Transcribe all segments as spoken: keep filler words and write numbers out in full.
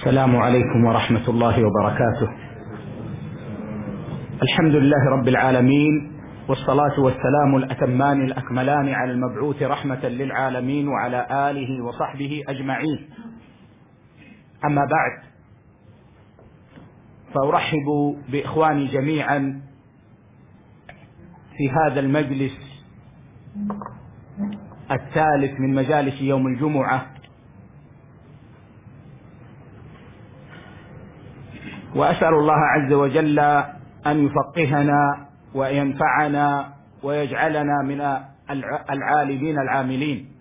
السلام عليكم ورحمة الله وبركاته. الحمد لله رب العالمين، والصلاة والسلام الأتمان الأكملان على المبعوث رحمة للعالمين وعلى آله وصحبه أجمعين. أما بعد، فأرحب بإخواني جميعا في هذا المجلس الثالث من مجالس يوم الجمعة، وأسأل الله عز وجل أن يفقهنا وينفعنا ويجعلنا من العالمين العاملين.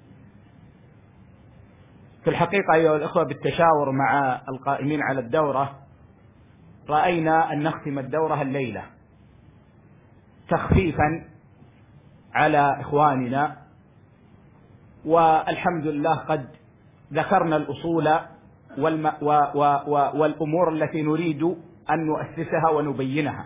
في الحقيقة أيها الأخوة، بالتشاور مع القائمين على الدورة رأينا أن نختم الدورة الليلة تخفيفا على إخواننا، والحمد لله قد ذكرنا الأصول والم... و... و... و... والأمور التي نريد أن نؤسسها ونبينها،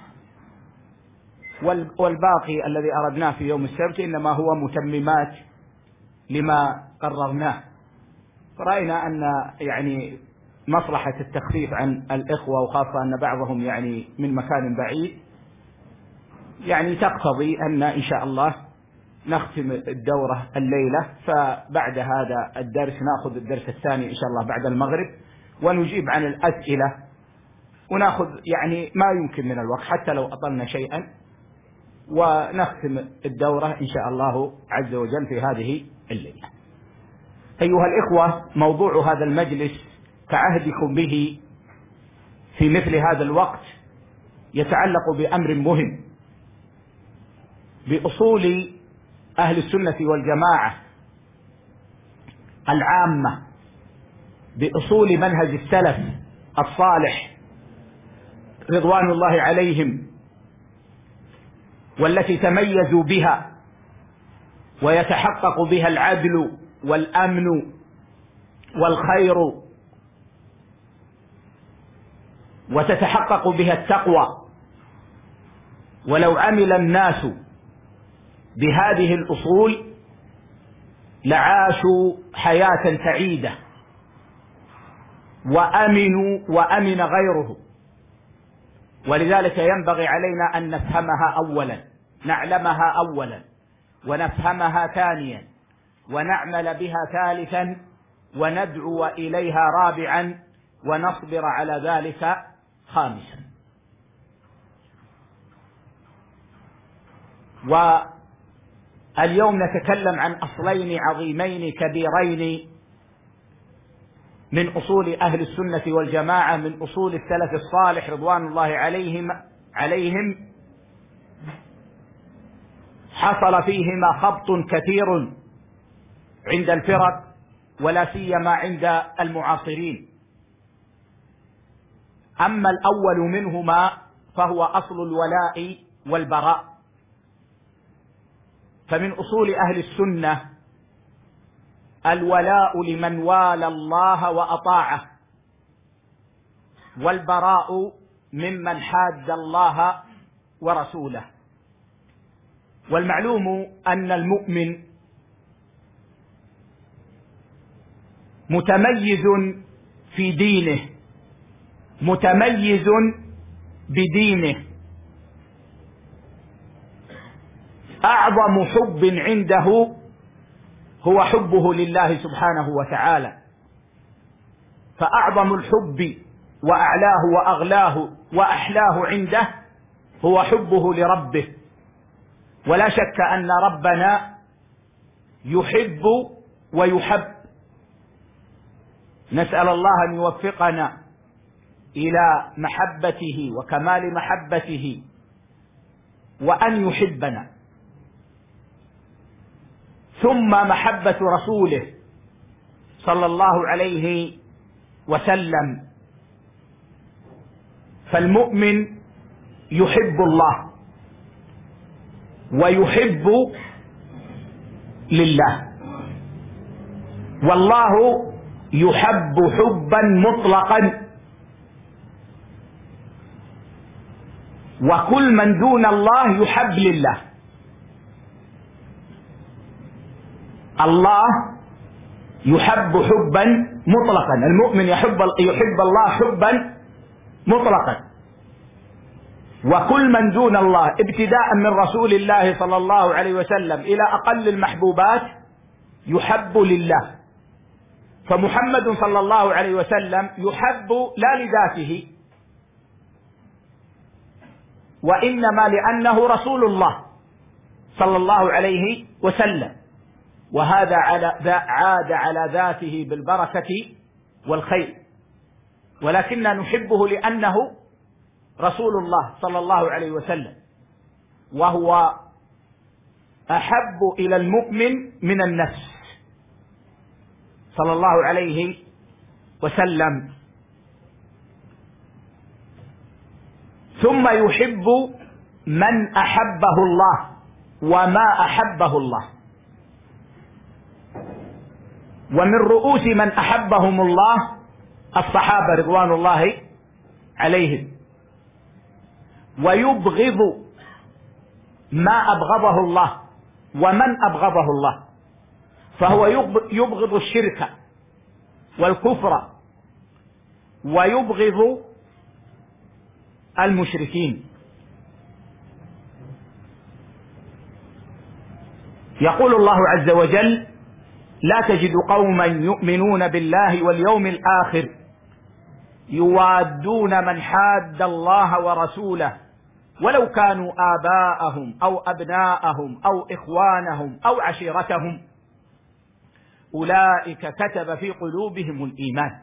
وال... والباقي الذي أردناه في يوم السبت إنما هو متممات لما قررناه. رأينا أن يعني مصلحة التخفيف عن الإخوة، وخاصة أن بعضهم يعني من مكان بعيد، يعني تقتضي أن إن شاء الله نختم الدورة الليلة، فبعد هذا الدرس نأخذ الدرس الثاني إن شاء الله بعد المغرب، ونجيب عن الأسئلة، ونأخذ يعني ما يمكن من الوقت حتى لو أطلنا شيئا، ونختم الدورة إن شاء الله عز وجل في هذه الليلة. أيها الإخوة، موضوع هذا المجلس كعهدكم به في مثل هذا الوقت يتعلق بأمر مهم، بأصول أهل السنة والجماعة العامة، بأصول منهج السلف الصالح رضوان الله عليهم، والتي تميزوا بها ويتحقق بها العدل والأمن والخير، وتتحقق بها التقوى. ولو عمل الناس بهذه الأصول لعاشوا حياة سعيدة وأمنوا وأمن غيره. ولذلك ينبغي علينا أن نفهمها أولا، نعلمها أولا، ونفهمها ثانيا، ونعمل بها ثالثا، وندعو إليها رابعا، ونصبر على ذلك خامسا. واليوم نتكلم عن أصلين عظيمين كبيرين من أصول أهل السنة والجماعة، من أصول السلف الصالح رضوان الله عليهم عليهم حصل فيهما خبط كثير عند الفرق، ولا سيما عند المعاصرين. أما الأول منهما فهو أصل الولاء والبراء. فمن أصول أهل السنة الولاء لمن والى الله وأطاعه، والبراء ممن حاد الله ورسوله. والمعلوم أن المؤمن متميز في دينه، متميز بدينه، أعظم حب عنده هو حبه لله سبحانه وتعالى، فأعظم الحب وأعلاه وأغلاه وأحلاه عنده هو حبه لربه. ولا شك أن ربنا يحب ويحب، نسأل الله أن يوفقنا إلى محبته وكمال محبته، وأن يحبنا. ثم محبة رسوله صلى الله عليه وسلم. فالمؤمن يحب الله ويحب لله، والله يحب حبا مطلقا، وكل من دون الله يحب لله. الله يحب حبا مطلقا. المؤمن يحب يحب الله حبا مطلقا، وكل من دون الله ابتداء من رسول الله صلى الله عليه وسلم إلى أقل المحبوبات يحب لله. فمحمد صلى الله عليه وسلم يحب لا لذاته، وإنما لأنه رسول الله صلى الله عليه وسلم، وهذا على عاد على ذاته بالبركة والخير، ولكننا نحبه لأنه رسول الله صلى الله عليه وسلم، وهو أحب إلى المؤمن من النفس صلى الله عليه وسلم. ثم يحب من أحبه الله وما أحبه الله. ومن رؤوس من أحبهم الله الصحابة رضوان الله عليهم. ويبغض ما أبغضه الله ومن أبغضه الله، فهو يبغض الشرك والكفر ويبغض المشركين. يقول الله عز وجل: لا تجد قوما يؤمنون بالله واليوم الآخر يوادون من حاد الله ورسوله ولو كانوا آباءهم أو أبناءهم أو إخوانهم أو عشيرتهم أولئك كتب في قلوبهم الإيمان.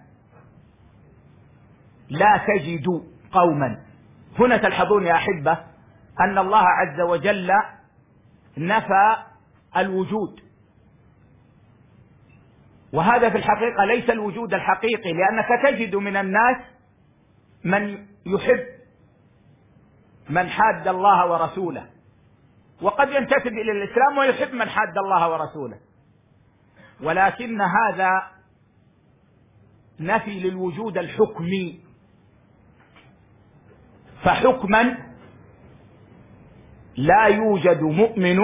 لا تجد قوما، هنا تلحظون يا أحبة أن الله عز وجل نفى الوجود، وهذا في الحقيقة ليس الوجود الحقيقي، لأنك تجد من الناس من يحب من حاد الله ورسوله، وقد ينتسب إلى الإسلام ويحب من حاد الله ورسوله، ولكن هذا نفي للوجود الحكمي. فحكما لا يوجد مؤمن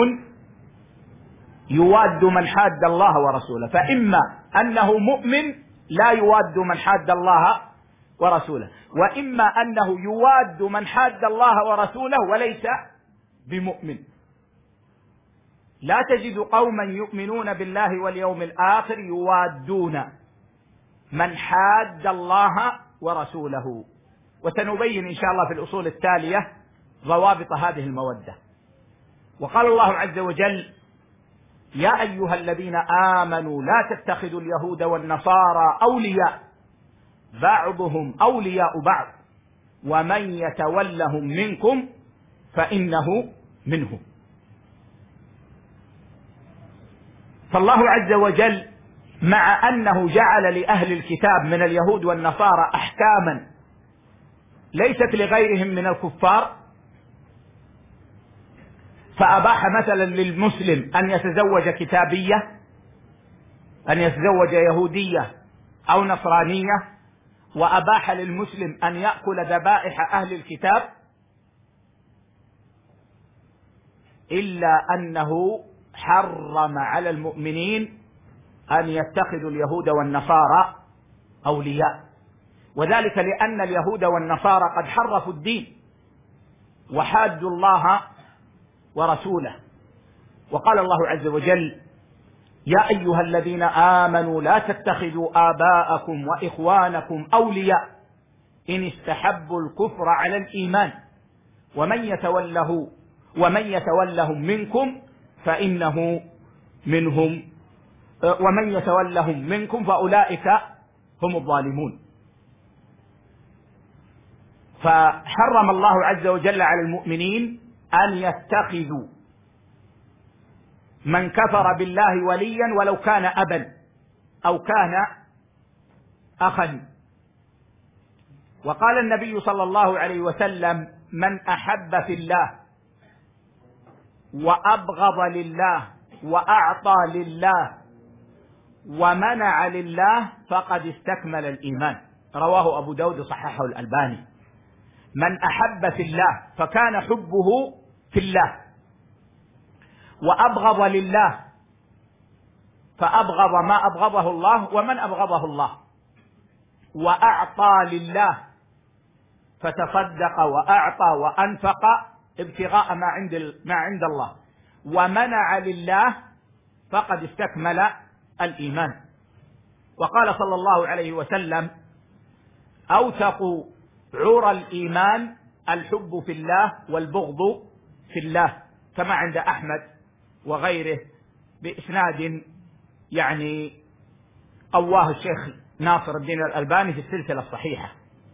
يواد من حاد الله ورسوله، فإما أنه مؤمن لا يواد من حاد الله ورسوله، وإما أنه يواد من حاد الله ورسوله وليس بمؤمن. لا تجد قوما يؤمنون بالله واليوم الآخر يوادون من حاد الله ورسوله. وسنبين إن شاء الله في الأصول التالية ضوابط هذه المودة. وقال الله عز وجل: يا أيها الذين آمنوا لا تتخذوا اليهود والنصارى أولياء بعضهم أولياء بعض ومن يتولهم منكم فإنه منهم. فالله عز وجل مع أنه جعل لأهل الكتاب من اليهود والنصارى أحكاما ليست لغيرهم من الكفار، فأباح مثلا للمسلم أن يتزوج كتابية، أن يتزوج يهودية أو نصرانية، وأباح للمسلم أن يأكل ذبائح أهل الكتاب، إلا أنه حرم على المؤمنين أن يتخذوا اليهود والنصارى أولياء، وذلك لأن اليهود والنصارى قد حرفوا الدين وحادوا الله ورسوله. وقال الله عز وجل: يا أيها الذين آمنوا لا تتخذوا آباءكم وإخوانكم أولياء إن استحبوا الكفر على الإيمان ومن يتوله ومن يتولهم منكم فإنه منهم ومن يتولهم منكم فأولئك هم الظالمون. فحرم الله عز وجل على المؤمنين أن يتخذوا من كفر بالله وليا ولو كان أبا أو كان أخا. وقال النبي صلى الله عليه وسلم: من أحب في الله وأبغض لله وأعطى لله ومنع لله فقد استكمل الإيمان. رواه أبو داود صححه الألباني. من أحب في الله فكان حبه في الله، وأبغض لله فأبغض ما أبغضه الله ومن أبغضه الله، وأعطى لله فتصدق وأعطى وأنفق ابتغاء ما عند ما عند الله، ومنع لله فقد استكمل الإيمان. وقال صلى الله عليه وسلم: أوثق عرى الإيمان الحب في الله والبغض في الله، كما عند أحمد وغيره بإسناد يعني قواه الشيخ ناصر الدين الألباني في السلسلة الصحيحة.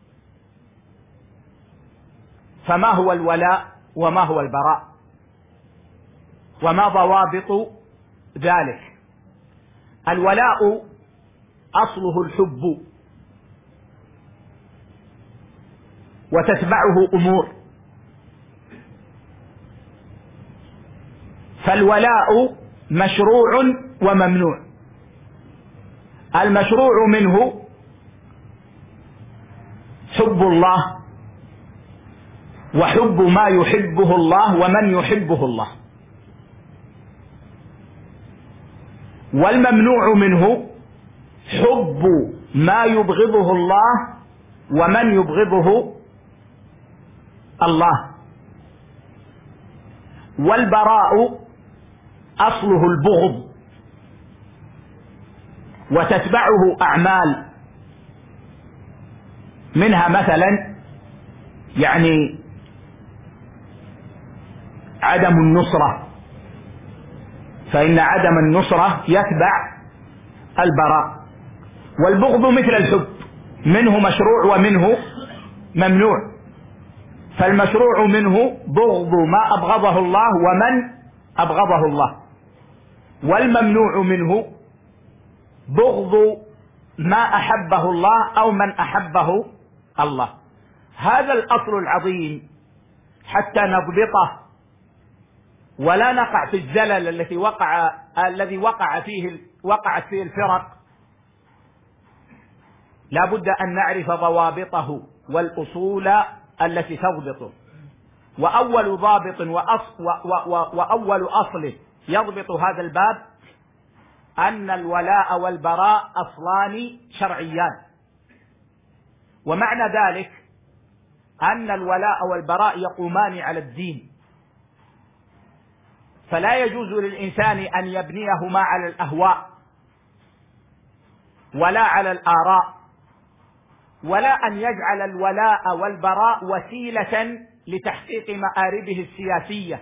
فما هو الولاء وما هو البراء وما ضوابط ذلك؟ الولاء أصله الحب، وتتبعه أمور. فالولاء مشروع وممنوع. المشروع منه حب الله وحب ما يحبه الله ومن يحبه الله، والممنوع منه حب ما يبغضه الله ومن يبغضه الله. والبراء أصله البغض، وتتبعه أعمال، منها مثلا يعني عدم النصرة، فإن عدم النصرة يتبع البراء. والبغض مثل الحب، منه مشروع ومنه ممنوع. فالمشروع منه بغض ما أبغضه الله ومن أبغضه الله، والممنوع منه بغض ما أحبه الله أو من أحبه الله. هذا الأصل العظيم حتى نضبطه ولا نقع في الزلل التي وقع الذي وقع فيه وقعت فيه الفرق، لا بد أن نعرف ضوابطه والأصول التي تضبطه. وأول ضابط وأصل وأول أصل يضبط هذا الباب أن الولاء والبراء أصلان شرعيان. ومعنى ذلك أن الولاء والبراء يقومان على الدين، فلا يجوز للإنسان أن يبنيهما على الأهواء ولا على الآراء، ولا أن يجعل الولاء والبراء وسيلة لتحقيق مآربه السياسية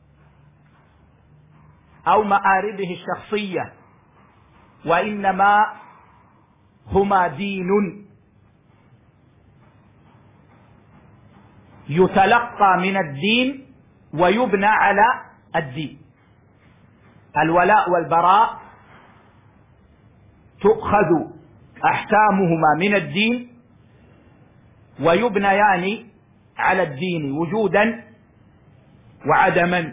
أو مآربه الشخصية، وإنما هما دين يتلقى من الدين ويبنى على الدين. الولاء والبراء تؤخذ أحكامهما من الدين ويبنيان على الدين وجودا وعدما.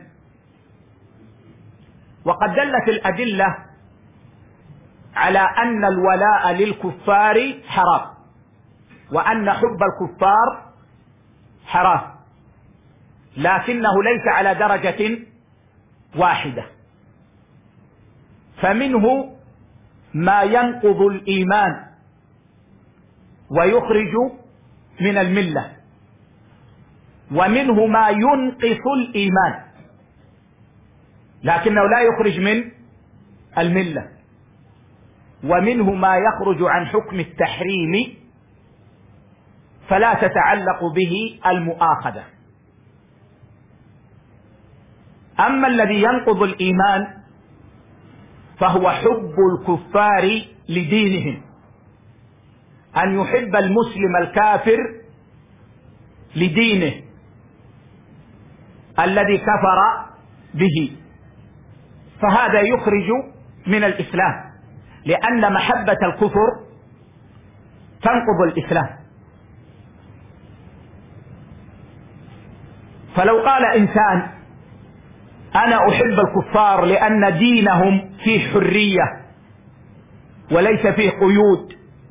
وقد دلت الأدلة على أن الولاء للكفار حرام، وأن حب الكفار حرام، لكنه ليس على درجة واحدة. فمنه ما ينقض الإيمان ويخرج من الملة، ومنه ما ينقص الإيمان لكنه لا يخرج من الملة، ومنه ما يخرج عن حكم التحريم فلا تتعلق به المؤاخذة. أما الذي ينقض الإيمان فهو حب الكفار لدينهم، أن يحب المسلم الكافر لدينه الذي كفر به، فهذا يخرج من الإسلام، لأن محبة الكفر تنقض الإسلام. فلو قال إنسان أنا أحب الكفار لأن دينهم فيه حرية وليس فيه قيود،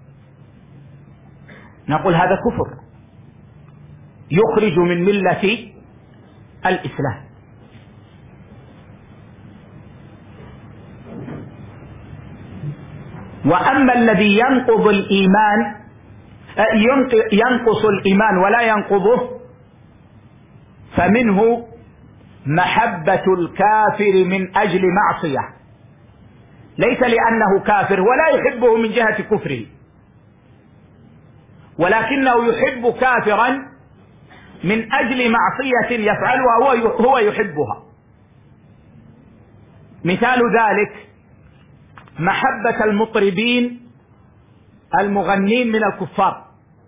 نقول هذا كفر يخرج من ملة الإسلام. وأما الذي ينقض الإيمان ينقص الإيمان ولا ينقضه، فمنه محبة الكافر من أجل معصية، ليس لأنه كافر ولا يحبه من جهة كفره، ولكنه يحب كافرا من أجل معصية يفعلها هو يحبها. مثال ذلك محبة المطربين المغنين من الكفار،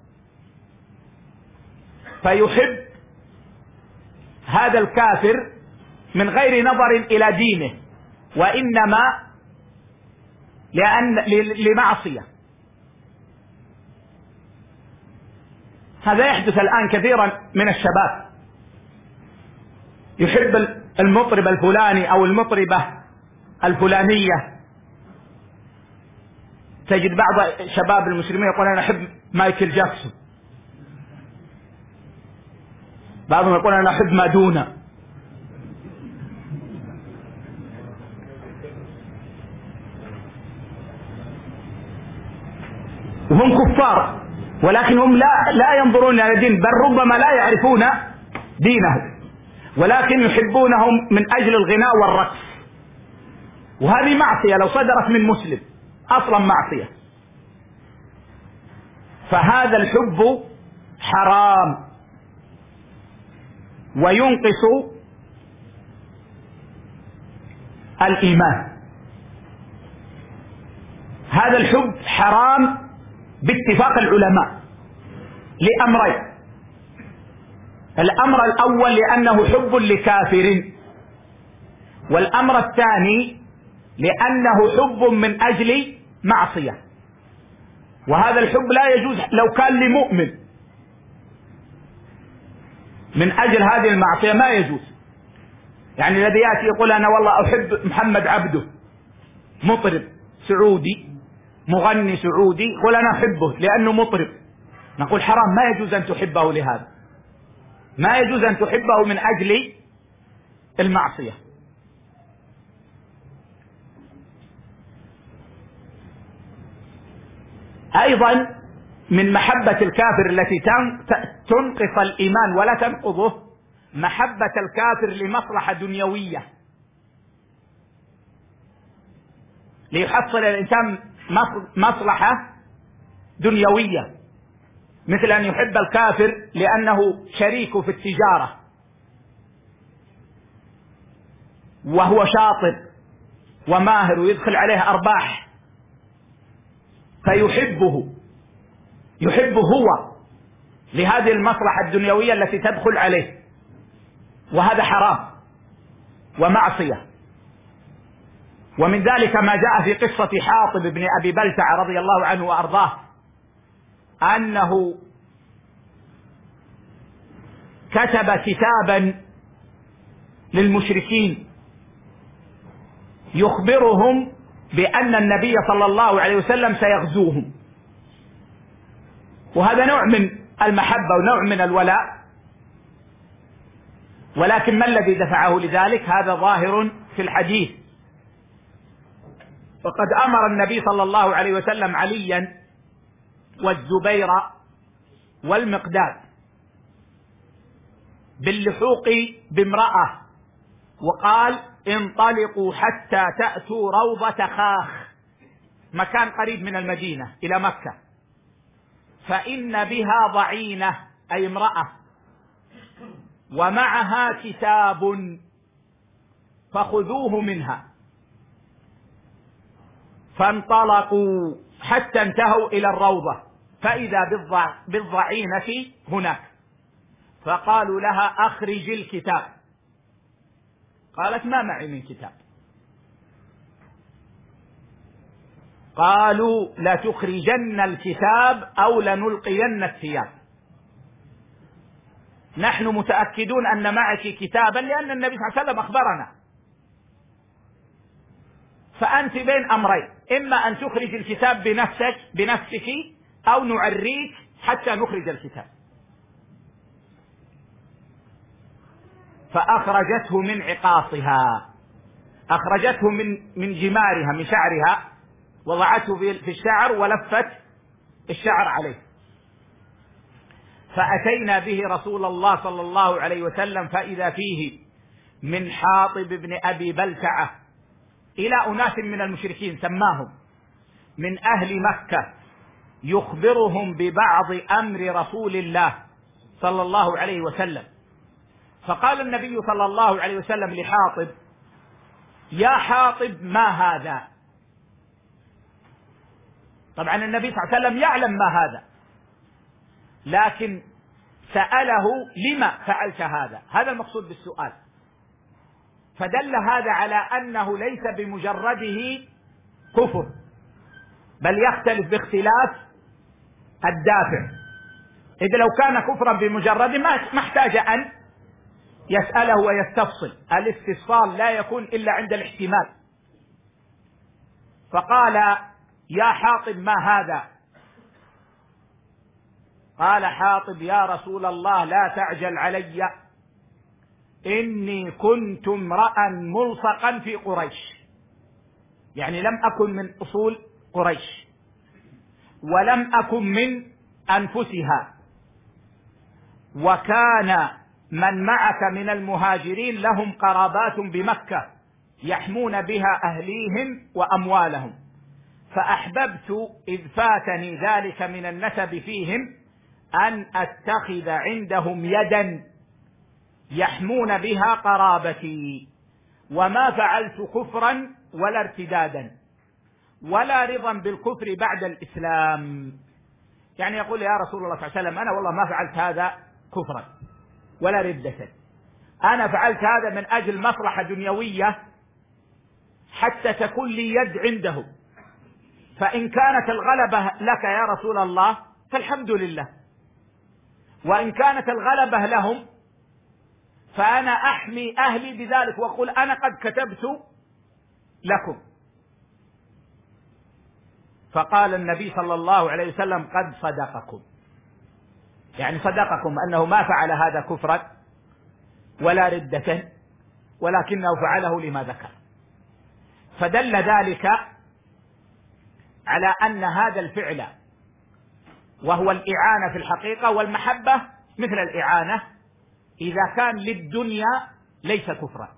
فيحب هذا الكافر من غير نظر إلى دينه، وإنما لأن لمعصية. هذا يحدث الآن كثيرا من الشباب، يحب المطرب الفلاني أو المطربة الفلانية. تجد بعض شباب المسلمين يقول أنا أحب مايكل جاكسون، بعضهم يقول أنا أحب مادونا، وهم كفار، ولكنهم لا لا ينظرون إلى الدين، بل ربما لا يعرفون دينه، ولكن يحبونهم من أجل الغناء والرقص، وهذه معصية لو صدرت من مسلم، أصلا معصية. فهذا الحب حرام وينقص الإيمان. هذا الحب حرام باتفاق العلماء لأمرين: الأمر الأول لأنه حب لكافر، والأمر الثاني لأنه حب من أجل معصية. وهذا الحب لا يجوز لو كان لمؤمن من أجل هذه المعصية، ما يجوز. يعني الذي يأتي يقول أنا والله أحب محمد عبده، مطرب سعودي مغني سعودي، يقول أنا أحبه لأنه مطرب، نقول حرام، ما يجوز أن تحبه لهذا، ما يجوز أن تحبه من أجل المعصية. أيضا من محبة الكافر التي تنقص الإيمان ولا تنقضه محبة الكافر لمصلحة دنيوية، ليحصل الإنسان مصلحة دنيوية، مثل أن يحب الكافر لأنه شريك في التجارة وهو شاطر وماهر ويدخل عليه أرباح، فيحبه يحبه هو لهذه المصلحة الدنيوية التي تدخل عليه، وهذا حرام ومعصية. ومن ذلك ما جاء في قصة حاطب بن أبي بلتع رضي الله عنه وأرضاه، أنه كتب كتابا للمشركين يخبرهم بأن النبي صلى الله عليه وسلم سيغزوهم، وهذا نوع من المحبة ونوع من الولاء، ولكن ما الذي دفعه لذلك؟ هذا ظاهر في الحديث. وقد أمر النبي صلى الله عليه وسلم عليا والزبير والمقداد باللحوق بامرأة، وقال انطلقوا حتى تأتوا روضة خاخ، مكان قريب من المدينة إلى مكة، فإن بها ضعينة أي امرأة ومعها كتاب فخذوه منها. فانطلقوا حتى انتهوا إلى الروضة فإذا بالضعينة هناك، فقالوا لها أخرج الكتاب، قالت ما معي من كتاب. قالوا لتخرجن الكتاب أو لنلقين الثياب، نحن متأكدون أن معك كتابا لأن النبي صلى الله عليه وسلم أخبرنا، فأنت بين أمرين، إما أن تخرج الكتاب بنفسك بنفسك أو نعريك حتى نخرج الكتاب. فأخرجته من عقاصها، أخرجته من من جمارها من شعرها، وضعته في الشعر ولفت الشعر عليه، فأتينا به رسول الله صلى الله عليه وسلم فإذا فيه من حاطب بن أبي بلتعة إلى أناس من المشركين سماهم من أهل مكة يخبرهم ببعض أمر رسول الله صلى الله عليه وسلم. فقال النبي صلى الله عليه وسلم لحاطب: يا حاطب ما هذا؟ طبعا النبي صلى الله عليه وسلم يعلم ما هذا، لكن سأله: لما فعلت هذا؟ هذا المقصود بالسؤال. فدل هذا على أنه ليس بمجرده كفر، بل يختلف باختلاف الدافع. إذا لو كان كفرا بمجرده ما احتاج أن يسأله ويستفصل، الاستفصال لا يكون إلا عند الاحتمال. فقال: يا حاطب ما هذا؟ قال حاطب: يا رسول الله لا تعجل علي، إني كنت امرأ ملصقا في قريش، يعني لم أكن من أصول قريش ولم أكن من أنفسها، وكان من معك من المهاجرين لهم قرابات بمكة يحمون بها أهليهم وأموالهم، فأحببت إذ فاتني ذلك من النسب فيهم أن أتخذ عندهم يدا يحمون بها قرابتي، وما فعلت كفرا ولا ارتدادا ولا رضا بالكفر بعد الإسلام. يعني يقول: يا رسول الله صلى الله عليه وسلم أنا والله ما فعلت هذا كفرا ولا ردة، أنا فعلت هذا من أجل مصلحة دنيوية حتى تكون لي يد عنده، فإن كانت الغلبة لك يا رسول الله فالحمد لله، وإن كانت الغلبة لهم فأنا أحمي أهلي بذلك وأقول أنا قد كتبت لكم. فقال النبي صلى الله عليه وسلم: قد صدقكم، يعني صدقكم أنه ما فعل هذا كفرا ولا ردة، ولكنه فعله لما ذكر. فدل ذلك على أن هذا الفعل وهو الإعانة في الحقيقة، والمحبة مثل الإعانة إذا كان للدنيا ليس كفرا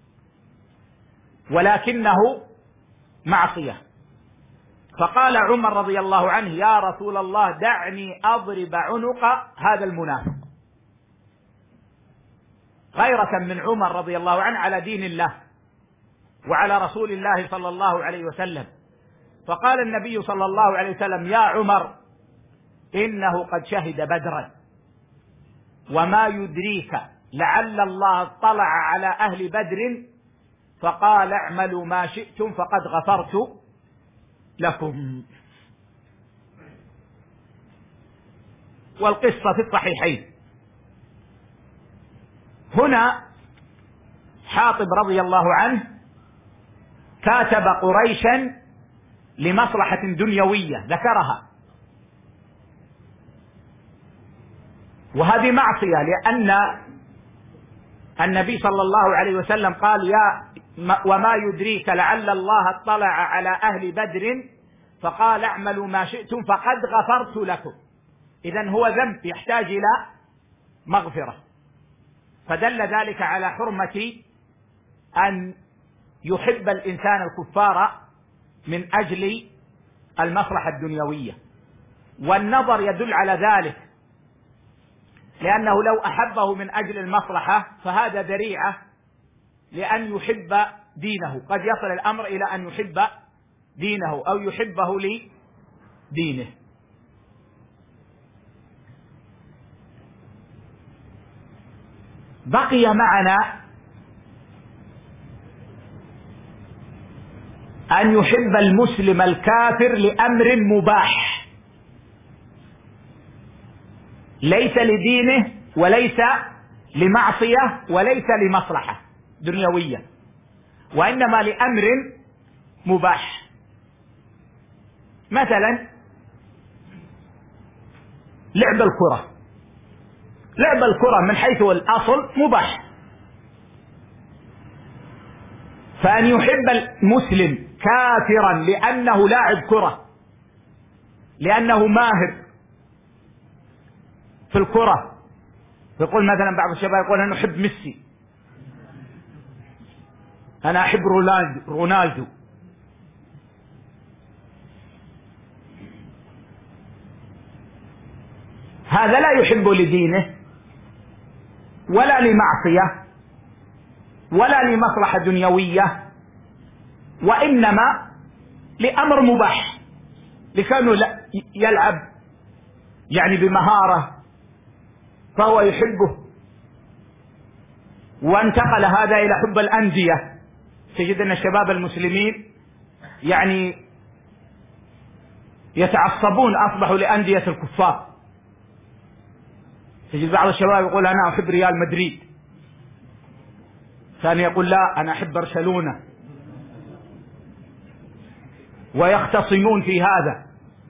ولكنه معصية. فقال عمر رضي الله عنه: يا رسول الله دعني أضرب عنق هذا المنافق، غيرة من عمر رضي الله عنه على دين الله وعلى رسول الله صلى الله عليه وسلم. فقال النبي صلى الله عليه وسلم: يا عمر إنه قد شهد بدرا، وما يدريك لعل الله اطلع على أهل بدر فقال اعملوا ما شئتم فقد غفرت لكم. والقصة في الصحيحين. هنا حاطب رضي الله عنه كاتب قريشا لمصلحة دنيوية ذكرها، وهذه معصية، لأن النبي صلى الله عليه وسلم قال: يا وما يدريك لعل الله اطلع على أهل بدر فقال اعملوا ما شئتم فقد غفرت لكم. إذن هو ذنب يحتاج إلى مغفرة، فدل ذلك على حرمة أن يحب الإنسان الكفار من أجل المصلحة الدنيوية. والنظر يدل على ذلك، لأنه لو أحبه من أجل المصلحة فهذا ذريعة لأن يحب دينه، قد يصل الأمر إلى أن يحب دينه أو يحبه لدينه. بقي معنا أن يحب المسلم الكافر لأمر مباح ليس لدينه وليس لمعصية وليس لمصلحة دنيوية، وإنما لأمر مباح. مثلا لعب الكرة، لعب الكرة من حيث الأصل مباح، فأن يحب المسلم كافرا لأنه لاعب كرة، لأنه ماهر، في الكرة، يقول مثلا بعض الشباب يقول أنا أحب ميسي، أنا أحب رونالدو. هذا لا يحب لدينه ولا لمعصية ولا لمصلحة دنيوية، وإنما لأمر مباح، لكونه يلعب يعني بمهارة فهو يحبه. وانتقل هذا إلى حب الأندية. تجد أن الشباب المسلمين يعني يتعصبون، أصبحوا لأندية الكفار. تجد بعض الشباب يقول أنا أحب ريال مدريد، ثاني يقول لا أنا أحب برشلونة، ويختصمون في هذا،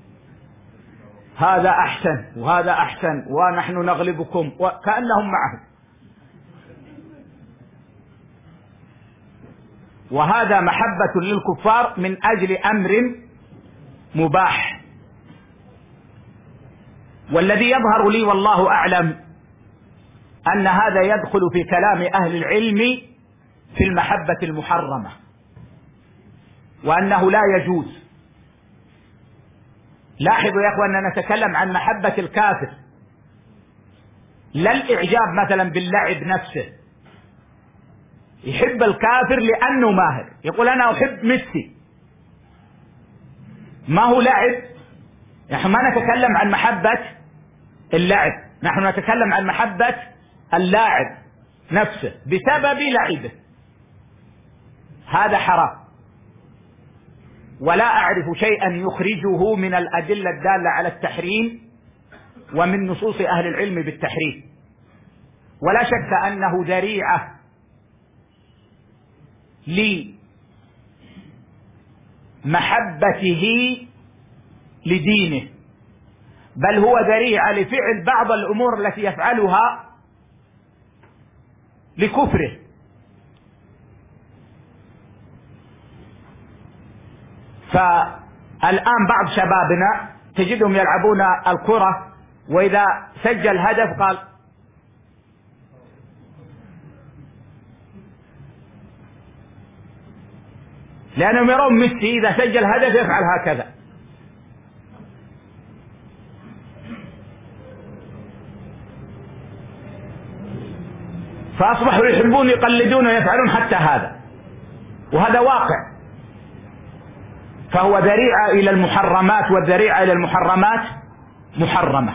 هذا أحسن وهذا أحسن ونحن نغلبكم، وكأنهم معهم. وهذا محبة للكفار من أجل أمر مباح. والذي يظهر لي والله أعلم أن هذا يدخل في كلام أهل العلم في المحبة المحرمة، وأنه لا يجوز. لاحظوا يا أخوان أننا نتكلم عن محبة الكافر، لا الإعجاب مثلا باللعب نفسه. يحب الكافر لأنه ماهر، يقول أنا أحب ميسي، ما هو لعب. نحن ما نتكلم عن محبة اللعب، نحن نتكلم عن محبة اللاعب نفسه بسبب لعبه، هذا حرام. ولا أعرف شيئا يخرجه من الأدلة الدالة على التحريم ومن نصوص أهل العلم بالتحريم. ولا شك أنه ذريعة لمحبته لدينه، بل هو ذريعة لفعل بعض الأمور التي يفعلها لكفره. فالآن بعض شبابنا تجدهم يلعبون الكرة، وإذا سجل هدف قال لأنهم يرون ميسي إذا سجل هدف يفعل هكذا. فأصبحوا يحبون يقلدون ويفعلون حتى هذا، وهذا واقع. فهو ذريعة إلى المحرمات، والذريعة إلى المحرمات محرمة.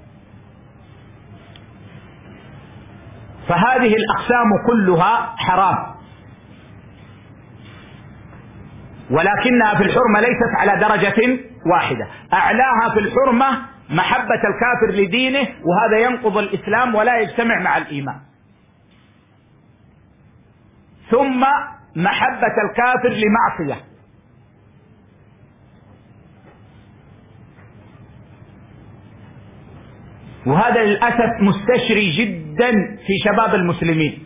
فهذه الأقسام كلها حرام، ولكنها في الحرمة ليست على درجة واحدة. أعلاها في الحرمة محبة الكافر لدينه، وهذا ينقض الإسلام ولا يجتمع مع الإيمان. ثم محبة الكافر لمعصية، وهذا للأسف مستشري جدا في شباب المسلمين،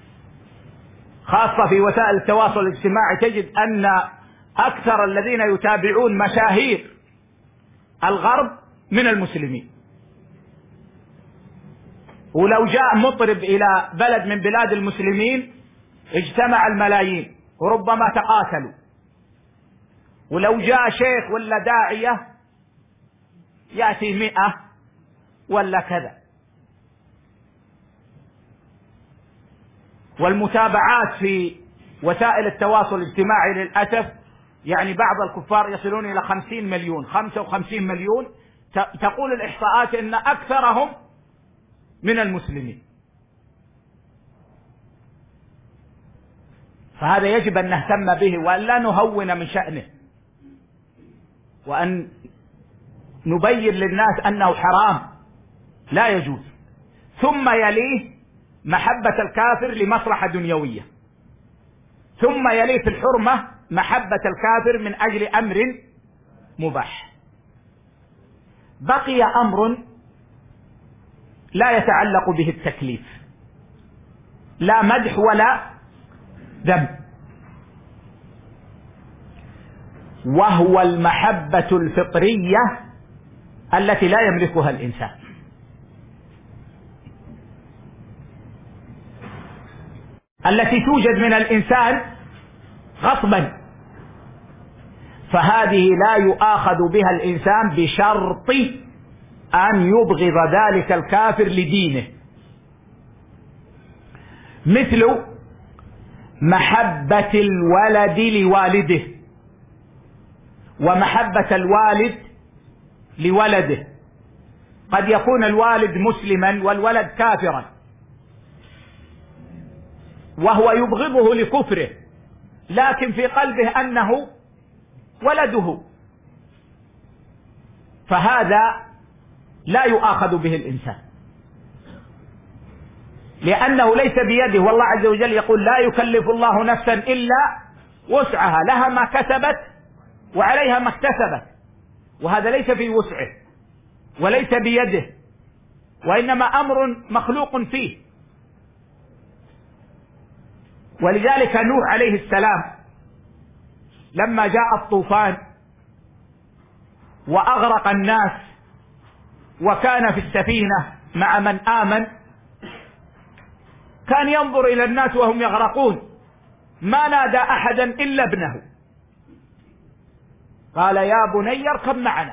خاصة في وسائل التواصل الاجتماعي. تجد أن أكثر الذين يتابعون مشاهير الغرب من المسلمين. ولو جاء مطرب إلى بلد من بلاد المسلمين اجتمع الملايين وربما تقاتلوا. ولو جاء شيخ ولا داعية يأتي مئة ولا كذا. والمتابعات في وسائل التواصل الاجتماعي للأسف يعني بعض الكفار يصلون إلى خمسين مليون، خمسة وخمسين مليون. تقول الإحصاءات أن أكثرهم من المسلمين. فهذا يجب أن نهتم به وأن لا نهون من شأنه، وأن نبين للناس أنه حرام لا يجوز. ثم يليه محبة الكافر لمصلحة دنيوية، ثم يليه في الحرمة محبة الكافر من أجل أمر مباح. بقي أمر لا يتعلق به التكليف، لا مدح ولا ذم، وهو المحبة الفطرية التي لا يملكها الإنسان. التي توجد من الإنسان غصبا، فهذه لا يؤاخذ بها الإنسان بشرط أن يبغض ذلك الكافر لدينه، مثل محبة الولد لوالده ومحبة الوالد لولده. قد يكون الوالد مسلما والولد كافرا وهو يبغضه لكفره، لكن في قلبه أنه ولده، فهذا لا يؤاخذ به الإنسان، لأنه ليس بيده. والله عز وجل يقول: لا يكلف الله نفسا إلا وسعها، لها ما كسبت وعليها ما اكتسبت، وهذا ليس في وسعه وليس بيده، وإنما أمر مخلوق فيه. ولذلك نوح عليه السلام لما جاء الطوفان وأغرق الناس وكان في السفينة مع من آمن، كان ينظر إلى الناس وهم يغرقون، ما نادى أحدا إلا ابنه، قال: يا بني اركب معنا.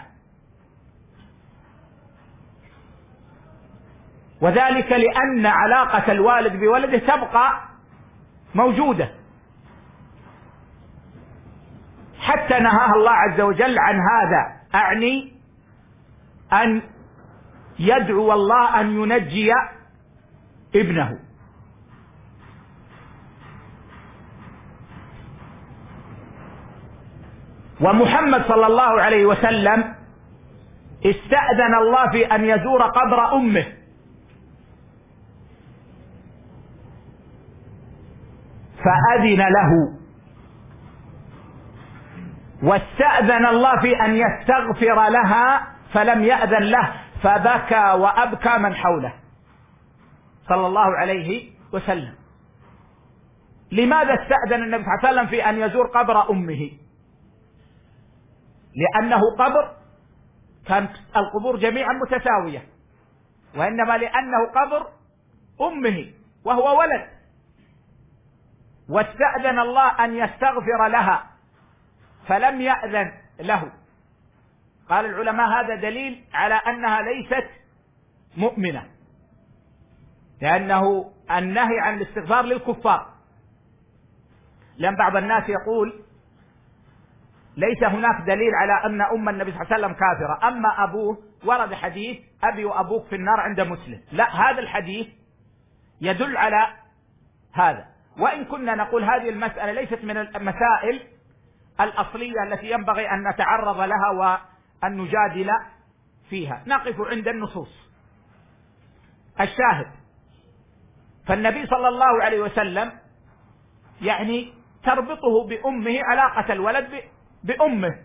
وذلك لأن علاقة الوالد بولده تبقى موجودة، حتى نهاها الله عز وجل عن هذا، أعني أن يدعو الله أن ينجي ابنه. ومحمد صلى الله عليه وسلم استأذن الله في أن يزور قبر أمه، فأذن له، واستأذن الله في أن يستغفر لها فلم يأذن له، فبكى وأبكى من حوله صلى الله عليه وسلم. لماذا استأذن النبي صلى الله عليه وسلم في أن يزور قبر أمه؟ لأنه قبر، كانت القبور جميعا متساوية، وإنما لأنه قبر أمه وهو ولد، واستأذن الله أن يستغفر لها فلم يأذن له. قال العلماء: هذا دليل على أنها ليست مؤمنة، لأنه النهي عن الاستغفار للكفار. لأن بعض الناس يقول: ليس هناك دليل على أن أم النبي صلى الله عليه وسلم كافرة، أما أبوه ورد حديث أبي وأبوك في النار عند مسلم. لا، هذا الحديث يدل على هذا. وإن كنا نقول هذه المسألة ليست من المسائل الأصلية التي ينبغي أن نتعرض لها وأن نجادل فيها، نقف عند النصوص. الشاهد: فالنبي صلى الله عليه وسلم يعني تربطه بأمه علاقة الولد بأمه،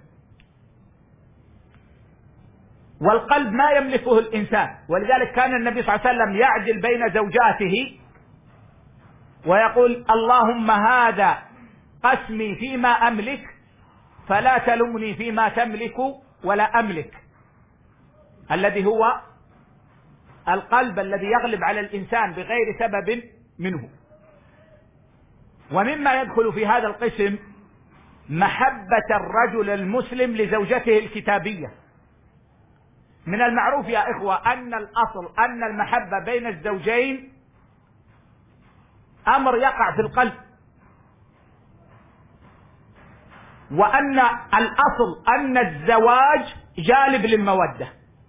والقلب ما يملكه الإنسان. ولذلك كان النبي صلى الله عليه وسلم يعدل بين زوجاته ويقول: اللهم هذا قسمي فيما أملك فلا تلمني فيما تملك ولا أملك، الذي هو القلب الذي يغلب على الإنسان بغير سبب منه. ومما يدخل في هذا القسم محبة الرجل المسلم لزوجته الكتابية. من المعروف يا إخوة أن الأصل أن المحبة بين الزوجين أمر يقع في القلب، وأن الأصل أن الزواج جالب للمودة،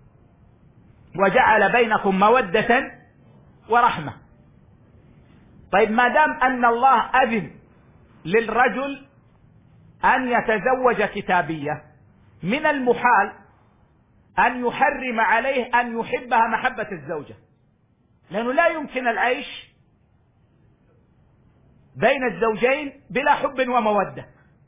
وجعل بينكم مودة ورحمة. طيب، ما دام أن الله أذن للرجل أن يتزوج كتابية، من المحال أن يحرم عليه أن يحبها محبة الزوجة، لأنه لا يمكن العيش بين الزوجين بلا حب ومودة.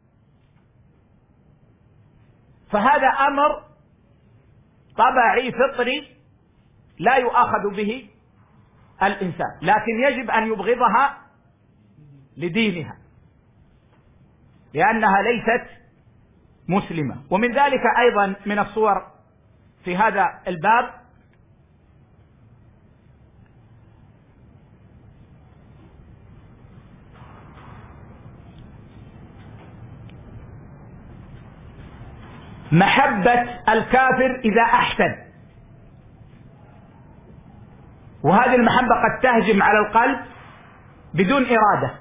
فهذا أمر طبيعي فطري لا يؤاخذ به الإنسان، لكن يجب أن يبغضها لدينها، لأنها ليست مسلمة. ومن ذلك أيضا من الصور في هذا الباب محبة الكافر إذا أحسن، وهذه المحبة قد تهجم على القلب بدون إرادة.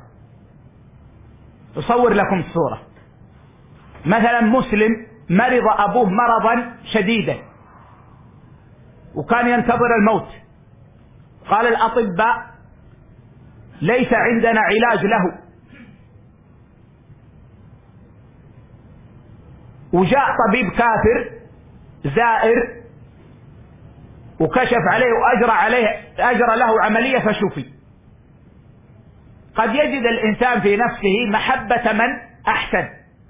أصور لكم الصورة. مثلا مسلم مرض أبوه مرضا شديدا وكان ينتظر الموت، قال الأطباء ليس عندنا علاج له، وجاء طبيب كافر زائر وكشف عليه وأجرى عليه أجرى له عملية فشفي. قد يجد الإنسان في نفسه محبة من أحسن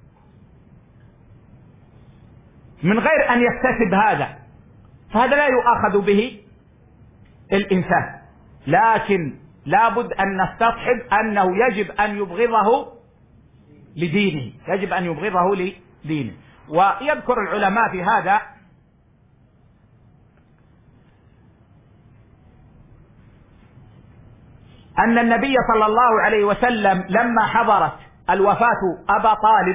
من غير أن يكتسب هذا، فهذا لا يؤاخذ به الإنسان، لكن لابد أن نستصحب أنه يجب أن يبغضه لدينه، يجب أن يبغضه لدينه. ويذكر العلماء في هذا أن النبي صلى الله عليه وسلم لما حضرت الوفاة أبا طالب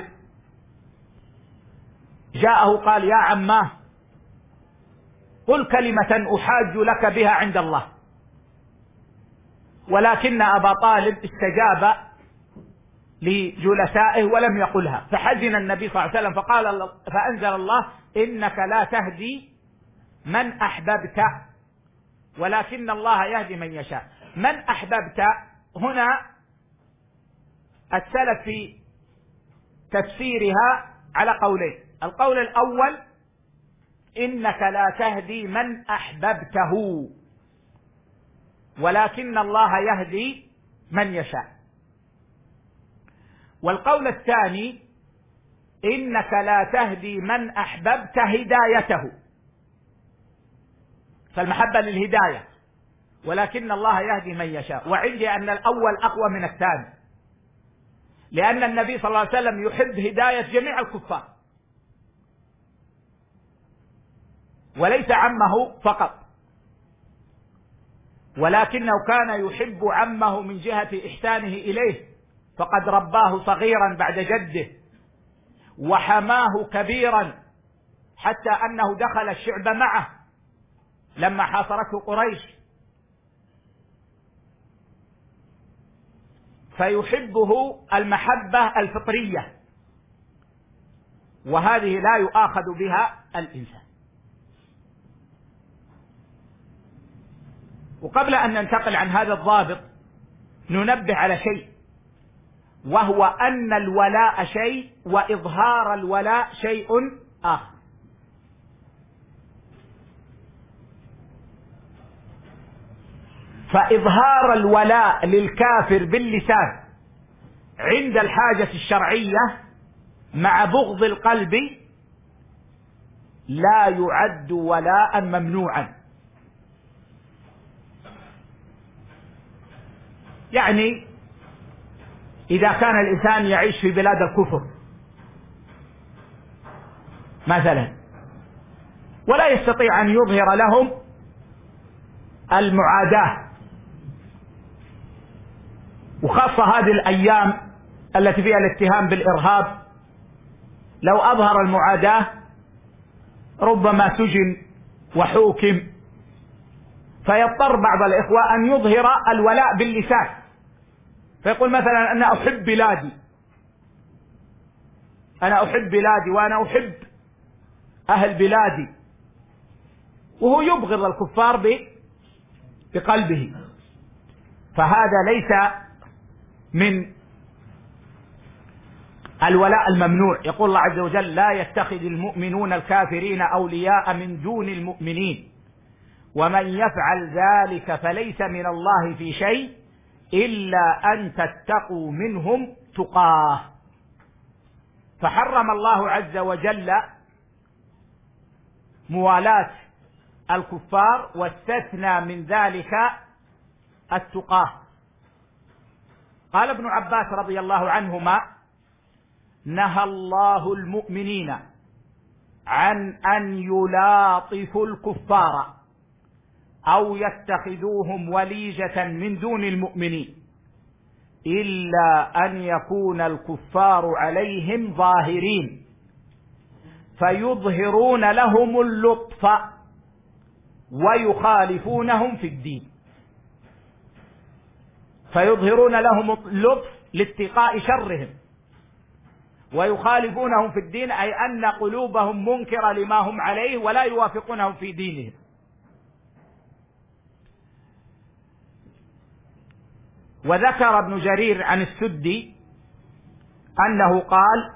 جاءه قال: يا عماه قل كلمة أحاج لك بها عند الله. ولكن أبا طالب استجاب لجلسائه ولم يقلها، فحزن النبي صلى الله عليه وسلم فقال فأنزل الله: إنك لا تهدي من أحببت ولكن الله يهدي من يشاء. من أحببت هنا السلف في تفسيرها على قولين: القول الأول إنك لا تهدي من أحببته ولكن الله يهدي من يشاء. والقول الثاني إنك لا تهدي من أحببت هدايته، فالمحبة للهداية ولكن الله يهدي من يشاء. وعندي أن الأول أقوى من الثاني، لأن النبي صلى الله عليه وسلم يحب هداية جميع الكفار وليس عمه فقط، ولكنه كان يحب عمه من جهة إحسانه إليه، فقد رباه صغيرا بعد جده وحماه كبيرا حتى أنه دخل الشعب معه لما حاصرته قريش، فيحبه المحبة الفطرية، وهذه لا يؤاخذ بها الإنسان. وقبل أن ننتقل عن هذا الضابط ننبه على شيء، وهو أن الولاء شيء وإظهار الولاء شيء آخر. فإظهار الولاء للكافر باللسان عند الحاجة الشرعية مع بغض القلب لا يعد ولاء ممنوعا. يعني إذا كان الإنسان يعيش في بلاد الكفر مثلا ولا يستطيع أن يظهر لهم المعاداة، وخاصة هذه الأيام التي فيها الاتهام بالإرهاب، لو أظهر المعاداة ربما سجن وحوكم، فيضطر بعض الإخوة أن يظهر الولاء باللسان، فيقول مثلا أنا أحب بلادي، أنا أحب بلادي وأنا أحب أهل بلادي، وهو يبغض الكفار بقلبه. فهذا ليس من الولاء الممنوع. يقول الله عز وجل: لا يتخذ المؤمنون الكافرين أولياء من دون المؤمنين ومن يفعل ذلك فليس من الله في شيء إلا أن تتقوا منهم تقاه. فحرم الله عز وجل موالاة الكفار واستثنى من ذلك التقاه. قال ابن عباس رضي الله عنهما: نهى الله المؤمنين عن أن يلاطفوا الكفار أو يتخذوهم وليجة من دون المؤمنين إلا أن يكون الكفار عليهم ظاهرين، فيظهرون لهم اللطف ويخالفونهم في الدين. فيظهرون لهم اللطف لاتقاء شرهم، ويخالفونهم في الدين أي أن قلوبهم منكرة لما هم عليه ولا يوافقونهم في دينهم. وذكر ابن جرير عن السدي أنه قال: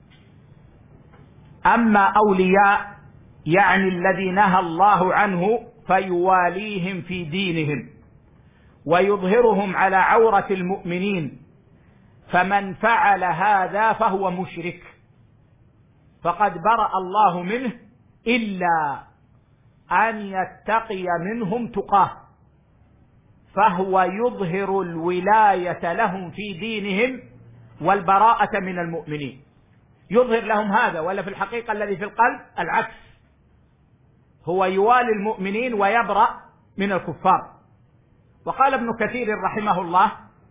أما أولياء يعني الذي نهى الله عنه فيواليهم في دينهم ويظهرهم على عورة المؤمنين، فمن فعل هذا فهو مشرك فقد برأ الله منه إلا أن يتقي منهم تقاه، فهو يظهر الولاية لهم في دينهم والبراءة من المؤمنين. يظهر لهم هذا، ولا في الحقيقة الذي في القلب العكس، هو يوالي المؤمنين ويبرأ من الكفار. وقال ابن كثير رحمه الله: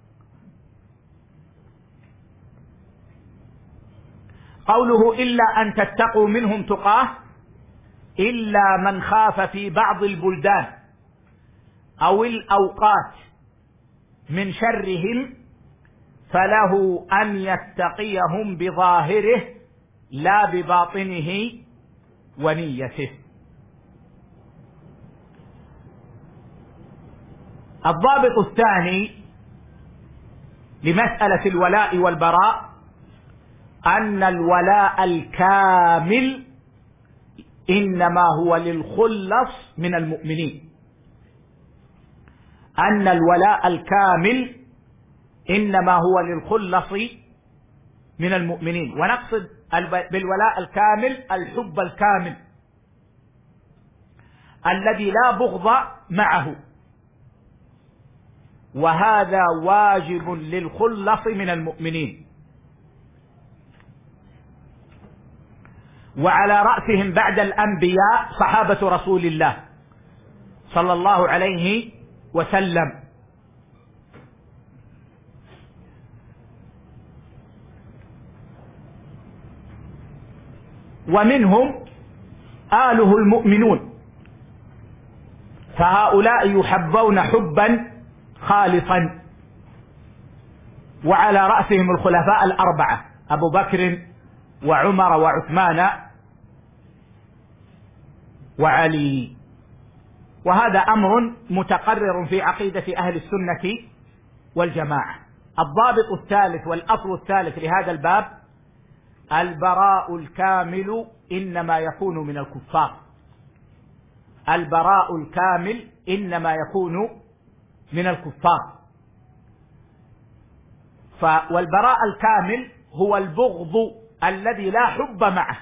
قوله إلا أن تتقوا منهم تقاه إلا من خاف في بعض البلدان أو الأوقات من شرهم فله أن يتقيهم بظاهره لا بباطنه ونيته. الضابط الثاني لمسألة الولاء والبراء أن الولاء الكامل إنما هو للخلص من المؤمنين. أن الولاء الكامل إنما هو للخلص من المؤمنين، ونقصد بالولاء الكامل الحب الكامل الذي لا بغض معه، وهذا واجب للخلص من المؤمنين. وعلى رأسهم بعد الأنبياء صحابة رسول الله صلى الله عليه وسلم. ومنهم آله المؤمنون، فهؤلاء يحبون حبا خالصا. وعلى رأسهم الخلفاء الأربعة أبو بكر وعمر وعثمان وعلي. وهذا أمر متقرر في عقيدة أهل السنة والجماعة. الضابط الثالث والأصل الثالث لهذا الباب: البراء الكامل إنما يكون من الكفار. البراء الكامل إنما يكون من الكفار. والبراء الكامل هو البغض الذي لا حب معه،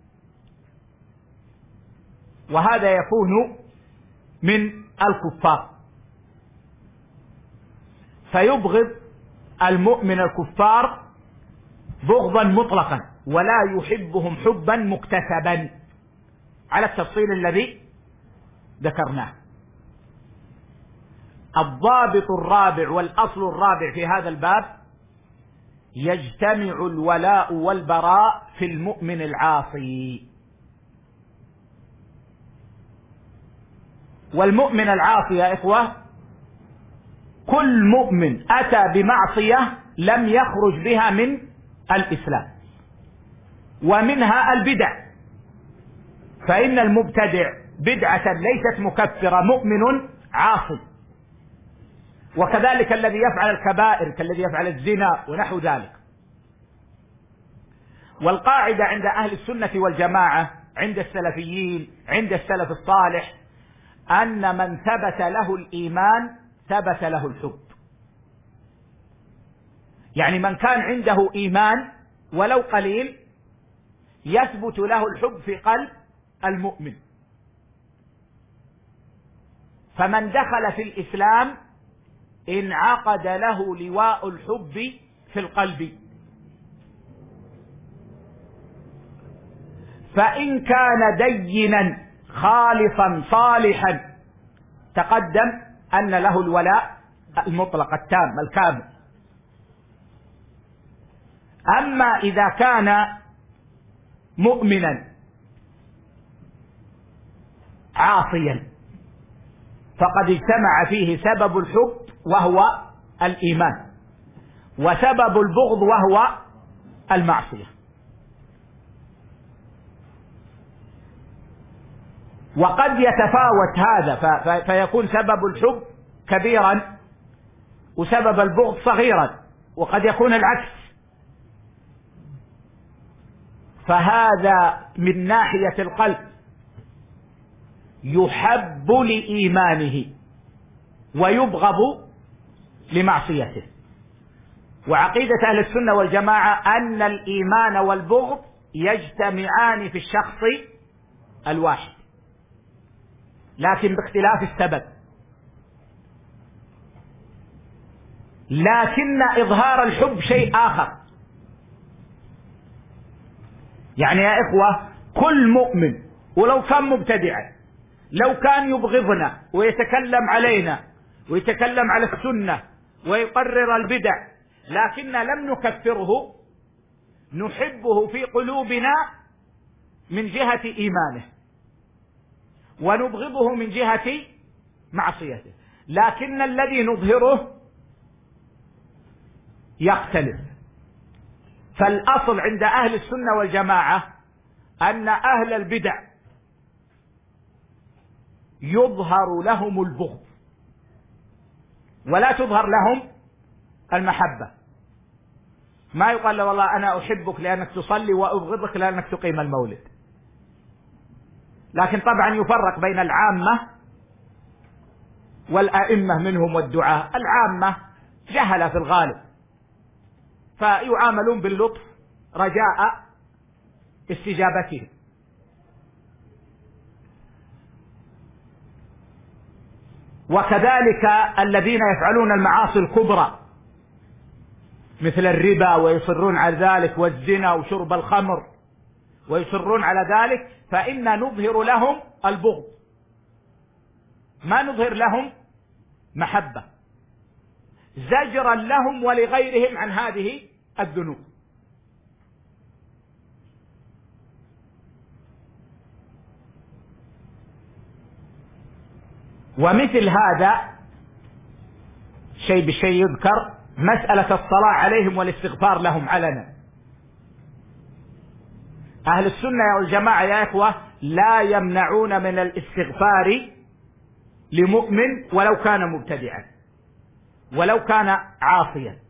وهذا يكون من الكفار. فيبغض المؤمن الكفار بغضا مطلقا ولا يحبهم حبا مكتسبا على التفصيل الذي ذكرناه. الضابط الرابع والأصل الرابع في هذا الباب: يجتمع الولاء والبراء في المؤمن العاصي. والمؤمن العاصي يا إخوة كل مؤمن أتى بمعصية لم يخرج بها من الإسلام، ومنها البدع، فإن المبتدع بدعة ليست مكفرة مؤمن عاصي، وكذلك الذي يفعل الكبائر كالذي يفعل الزنا ونحو ذلك. والقاعدة عند أهل السنة والجماعة، عند السلفيين، عند السلف الصالح، أن من ثبت له الإيمان ثبت له الحب. يعني من كان عنده إيمان ولو قليل يثبت له الحب في قلب المؤمن. فمن دخل في الإسلام انعقد له لواء الحب في القلب. فإن كان دينا خالصا صالحا تقدم أن له الولاء المطلق التام الكامل. أما إذا كان مؤمنا عاصيا، فقد اجتمع فيه سبب الحب وهو الإيمان، وسبب البغض وهو المعصية. وقد يتفاوت هذا فيكون سبب الحب كبيرا وسبب البغض صغيرا، وقد يكون العكس. فهذا من ناحية القلب يحب لإيمانه ويبغض لمعصيته. وعقيدة أهل السنة والجماعة أن الإيمان والبغض يجتمعان في الشخص الواحد، لكن باختلاف السبب. لكن إظهار الحب شيء آخر. يعني يا إخوة، كل مؤمن ولو كان مبتدعا، لو كان يبغضنا ويتكلم علينا ويتكلم على السنة ويقرر البدع، لكن لم نكفره، نحبه في قلوبنا من جهة إيمانه، ونبغضه من جهة معصيته. لكن الذي نظهره يختلف. فالأصل عند أهل السنة والجماعة أن أهل البدع يظهر لهم البغض ولا تظهر لهم المحبة. ما يقال له والله أنا أحبك لأنك تصلي وأبغضك لأنك تقيم المولد. لكن طبعا يفرق بين العامة والأئمة منهم والدعاة. العامة جهل في الغالب، فيعاملون باللطف رجاء استجابتهم. وكذلك الذين يفعلون المعاصي الكبرى مثل الربا ويصرون على ذلك، والزنا وشرب الخمر ويصرون على ذلك، فإنا نظهر لهم البغض، ما نظهر لهم محبة، زجرا لهم ولغيرهم عن هذه الذنوب. ومثل هذا شيء بالشيء يذكر مسألة الصلاة عليهم والاستغفار لهم علنا. أهل السنة والجماعة يا إخوة لا يمنعون من الاستغفار لمؤمن ولو كان مبتدعا ولو كان عاصيا،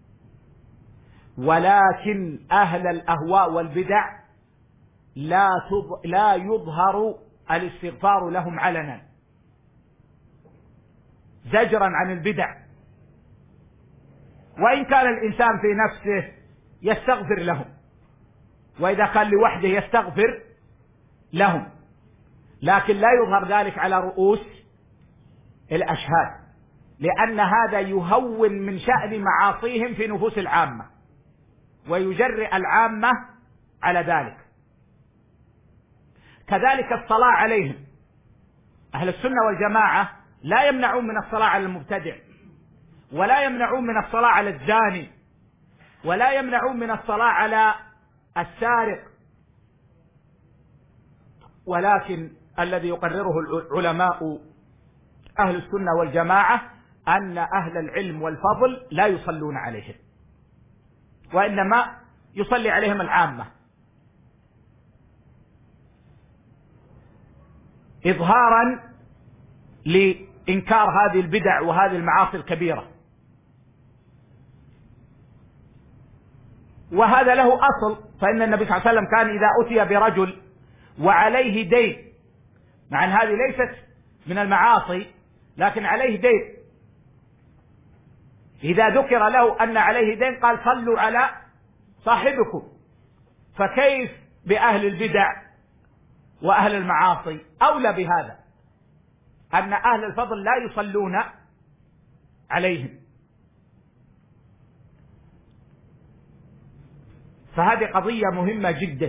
ولكن أهل الأهواء والبدع لا لا يظهر الاستغفار لهم علنا زجرا عن البدع، وإن كان الإنسان في نفسه يستغفر لهم، وإذا كان لوحده يستغفر لهم، لكن لا يظهر ذلك على رؤوس الأشهاد، لأن هذا يهون من شأن معاصيهم في نفوس العامة ويجرئ العامة على ذلك. كذلك الصلاة عليهم، أهل السنة والجماعة لا يمنعون من الصلاة على المبتدع، ولا يمنعون من الصلاة على الزاني، ولا يمنعون من الصلاة على السارق، ولكن الذي يقرره العلماء أهل السنة والجماعة أن أهل العلم والفضل لا يصلون عليهم، وإنما يصلي عليهم العامة إظهارا لإنكار هذه البدع وهذه المعاصي الكبيرة. وهذا له أصل، فإن النبي صلى الله عليه وسلم كان إذا أتي برجل وعليه دين، مع أن هذه ليست من المعاصي لكن عليه دين، إذا ذكر له أن عليه دين قال صلوا على صاحبكم. فكيف بأهل البدع وأهل المعاصي؟ أولى بهذا أن أهل الفضل لا يصلون عليهم. فهذه قضية مهمة جدا.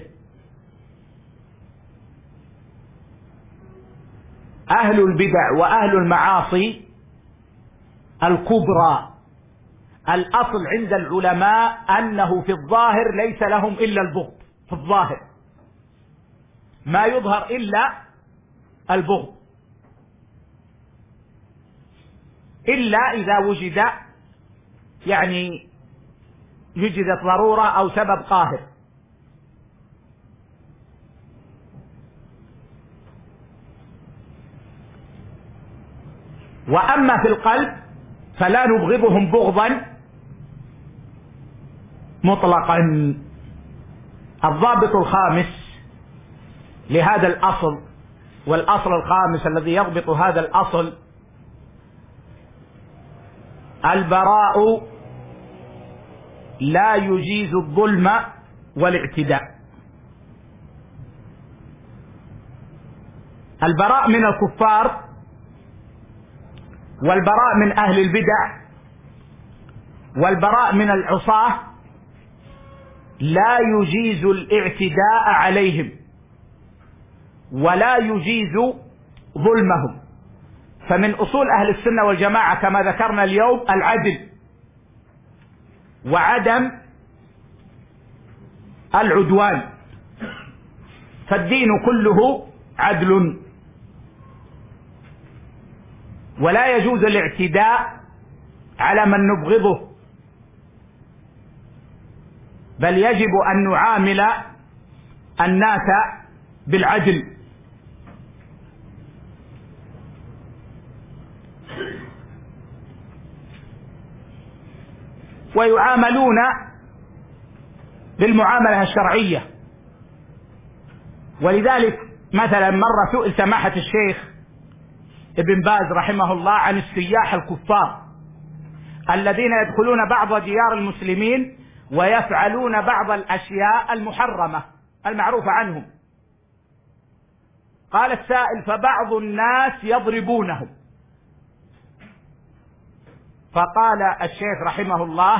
أهل البدع وأهل المعاصي الكبرى الأصل عند العلماء أنه في الظاهر ليس لهم إلا البغض، في الظاهر ما يظهر إلا البغض، إلا إذا وجد يعني وجدت ضرورة أو سبب قاهر. وأما في القلب فلا نبغضهم بغضا مطلقا. الضابط الخامس لهذا الأصل، والأصل الخامس الذي يضبط هذا الأصل، البراء لا يجيز الظلم والاعتداء. البراء من الكفار والبراء من أهل البدع والبراء من العصاة لا يجيز الاعتداء عليهم ولا يجيز ظلمهم. فمن أصول أهل السنة والجماعة كما ذكرنا اليوم العدل وعدم العدوان، فالدين كله عدل، ولا يجوز الاعتداء على من نبغضه، بل يجب أن نعامل الناس بالعدل. ويعاملون بالمعاملة الشرعية. ولذلك مثلا مرة سئل سماحة الشيخ ابن باز رحمه الله عن السياح الكفار الذين يدخلون بعض ديار المسلمين ويفعلون بعض الأشياء المحرمة المعروفة عنهم. قال السائل: فبعض الناس يضربونهم. فقال الشيخ رحمه الله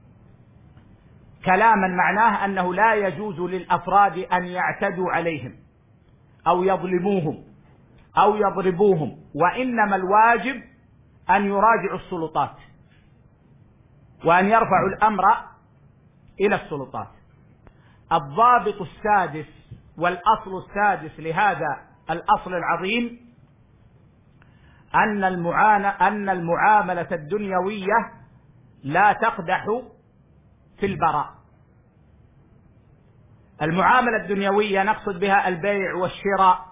كلاما معناه أنه لا يجوز للأفراد أن يعتدوا عليهم أو يظلموهم أو يضربوهم، وإنما الواجب أن يراجعوا السلطات وأن يرفعوا الأمر إلى السلطات. الضابط السادس والأصل السادس لهذا الأصل العظيم أن المعانة أن المعاملة الدنيوية لا تقدح في البراء. المعاملة الدنيوية نقصد بها البيع والشراء،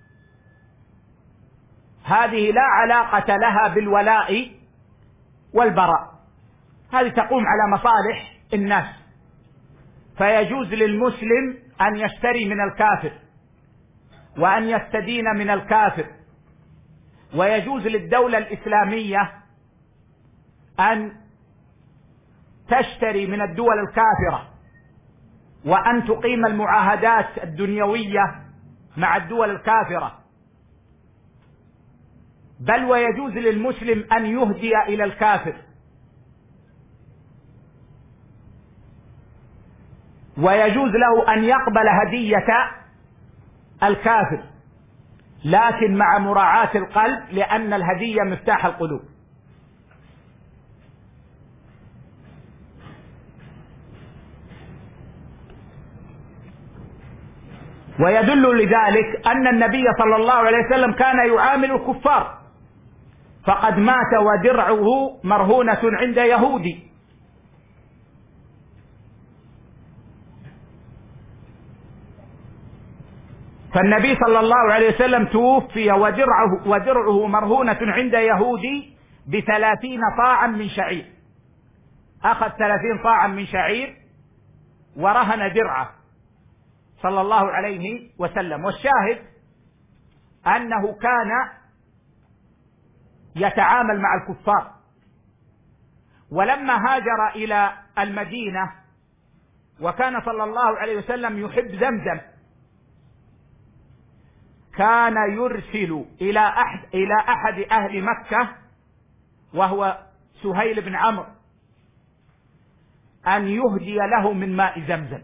هذه لا علاقة لها بالولاء والبراء، هذه تقوم على مصالح الناس، فيجوز للمسلم أن يشتري من الكافر وأن يستدين من الكافر، ويجوز للدولة الإسلامية أن تشتري من الدول الكافرة وأن تقيم المعاهدات الدنيوية مع الدول الكافرة، بل ويجوز للمسلم أن يهدي إلى الكافر، ويجوز له أن يقبل هدية الكافر، لكن مع مراعاة القلب، لأن الهدية مفتاح القلوب. ويدل لذلك أن النبي صلى الله عليه وسلم كان يعامل الكفار، فقد مات ودرعه مرهونة عند يهودي، فالنبي صلى الله عليه وسلم توفي ودرعه, ودرعه مرهونة عند يهودي بثلاثين صاعا من شعير، أخذ ثلاثين صاعا من شعير ورهن درعه صلى الله عليه وسلم. والشاهد أنه كان يتعامل مع الكفار. ولما هاجر إلى المدينة وكان صلى الله عليه وسلم يحب زمزم، كان يرسل إلى أحد, إلى أحد أهل مكة وهو سهيل بن عمرو أن يهدي له من ماء زمزم.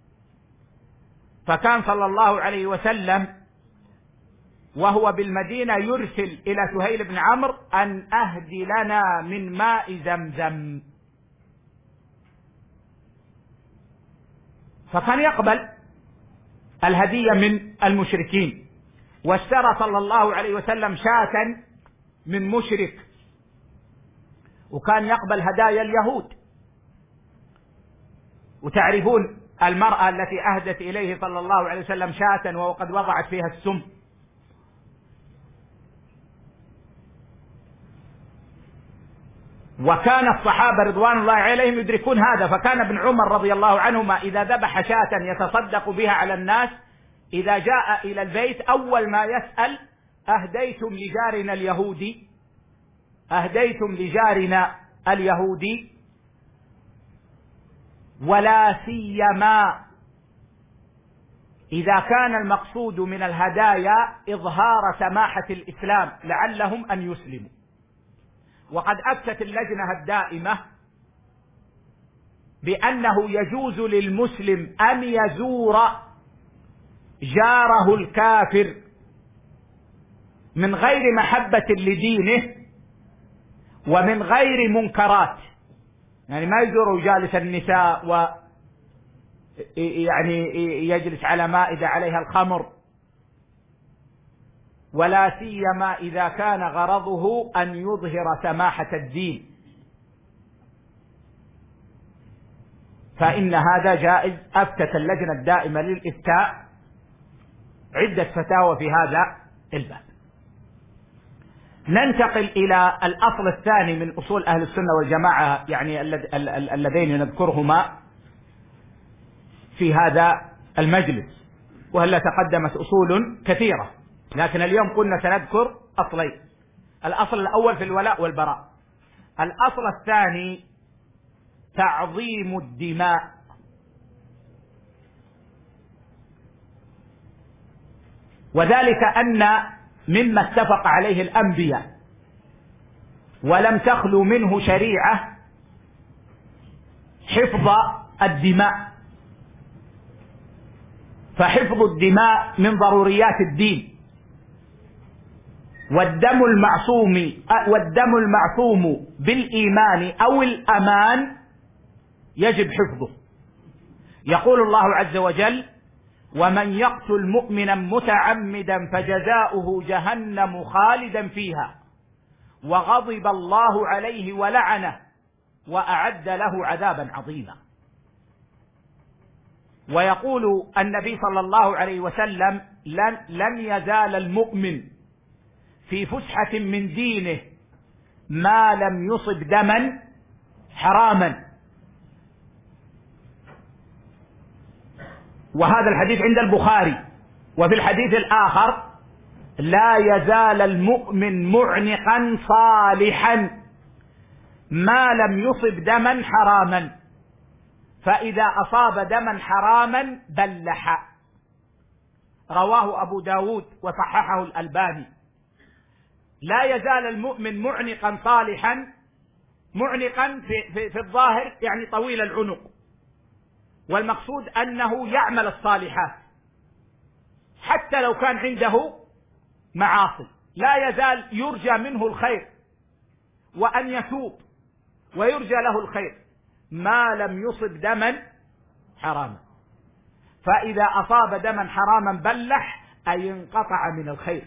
فكان صلى الله عليه وسلم وهو بالمدينة يرسل إلى سهيل بن عمرو أن أهدي لنا من ماء زمزم، فكان يقبل الهدية من المشركين. واشترى صلى الله عليه وسلم شاة من مشرك وكان يقبل هدايا اليهود. وتعرفون المرأة التي أهدت إليه صلى الله عليه وسلم شاة وقد وضعت فيها السم. وكان الصحابة رضوان الله عليهم يدركون هذا، فكان ابن عمر رضي الله عنهما إذا ذبح شاة يتصدق بها على الناس، إذا جاء إلى البيت أول ما يسأل: أهديتم لجارنا اليهودي؟ أهديتم لجارنا اليهودي؟ ولا سيما إذا كان المقصود من الهدايا إظهار سماحة الإسلام لعلهم أن يسلموا. وقد أفتت اللجنة الدائمة بأنه يجوز للمسلم أن يزور جاره الكافر من غير محبة لدينه ومن غير منكرات، يعني ما يزور جالس النساء و يعني يجلس على مائدة عليها الخمر، ولا سيما إذا كان غرضه أن يظهر سماحة الدين، فإن هذا جائز. أفتت اللجنة الدائمة للإفتاء عدة فتاوى في هذا الباب. ننتقل إلى الأصل الثاني من أصول أهل السنة والجماعة، يعني اللذين نذكرهما في هذا المجلس، وهلا تقدمت أصول كثيرة، لكن اليوم قلنا سنذكر أصلين. الأصل الأول في الولاء والبراء. الأصل الثاني تعظيم الدماء. وذلك أن مما اتفق عليه الأنبياء ولم تخلو منه شريعة حفظ الدماء، فحفظ الدماء من ضروريات الدين، والدم المعصوم والدم المعصوم بالإيمان أو الأمان يجب حفظه. يقول الله عز وجل: ومن يقتل مؤمنا متعمدا فجزاؤه جهنم خالدا فيها وغضب الله عليه ولعنه وأعد له عذابا عظيما. ويقول النبي صلى الله عليه وسلم: لن, لن يزال المؤمن في فسحة من دينه ما لم يصب دما حراما. وهذا الحديث عند البخاري. وفي الحديث الآخر: لا يزال المؤمن معنقا صالحا ما لم يصب دما حراما، فإذا أصاب دما حراما بلح. رواه أبو داود وصححه الألباني. لا يزال المؤمن معنقا صالحا، معنقا في, في, في الظاهر يعني طويل العنق، والمقصود أنه يعمل الصالحات حتى لو كان عنده معاصي، لا يزال يرجى منه الخير وأن يتوب ويرجى له الخير ما لم يصب دما حراما. فإذا أصاب دما حراما بلح، أي انقطع من الخير،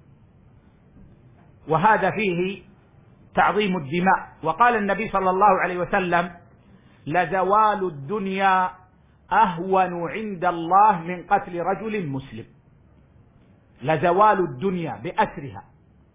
وهذا فيه تعظيم الدماء. وقال النبي صلى الله عليه وسلم: لزوال الدنيا أهون عند الله من قتل رجل مسلم. لزوال الدنيا بأسرها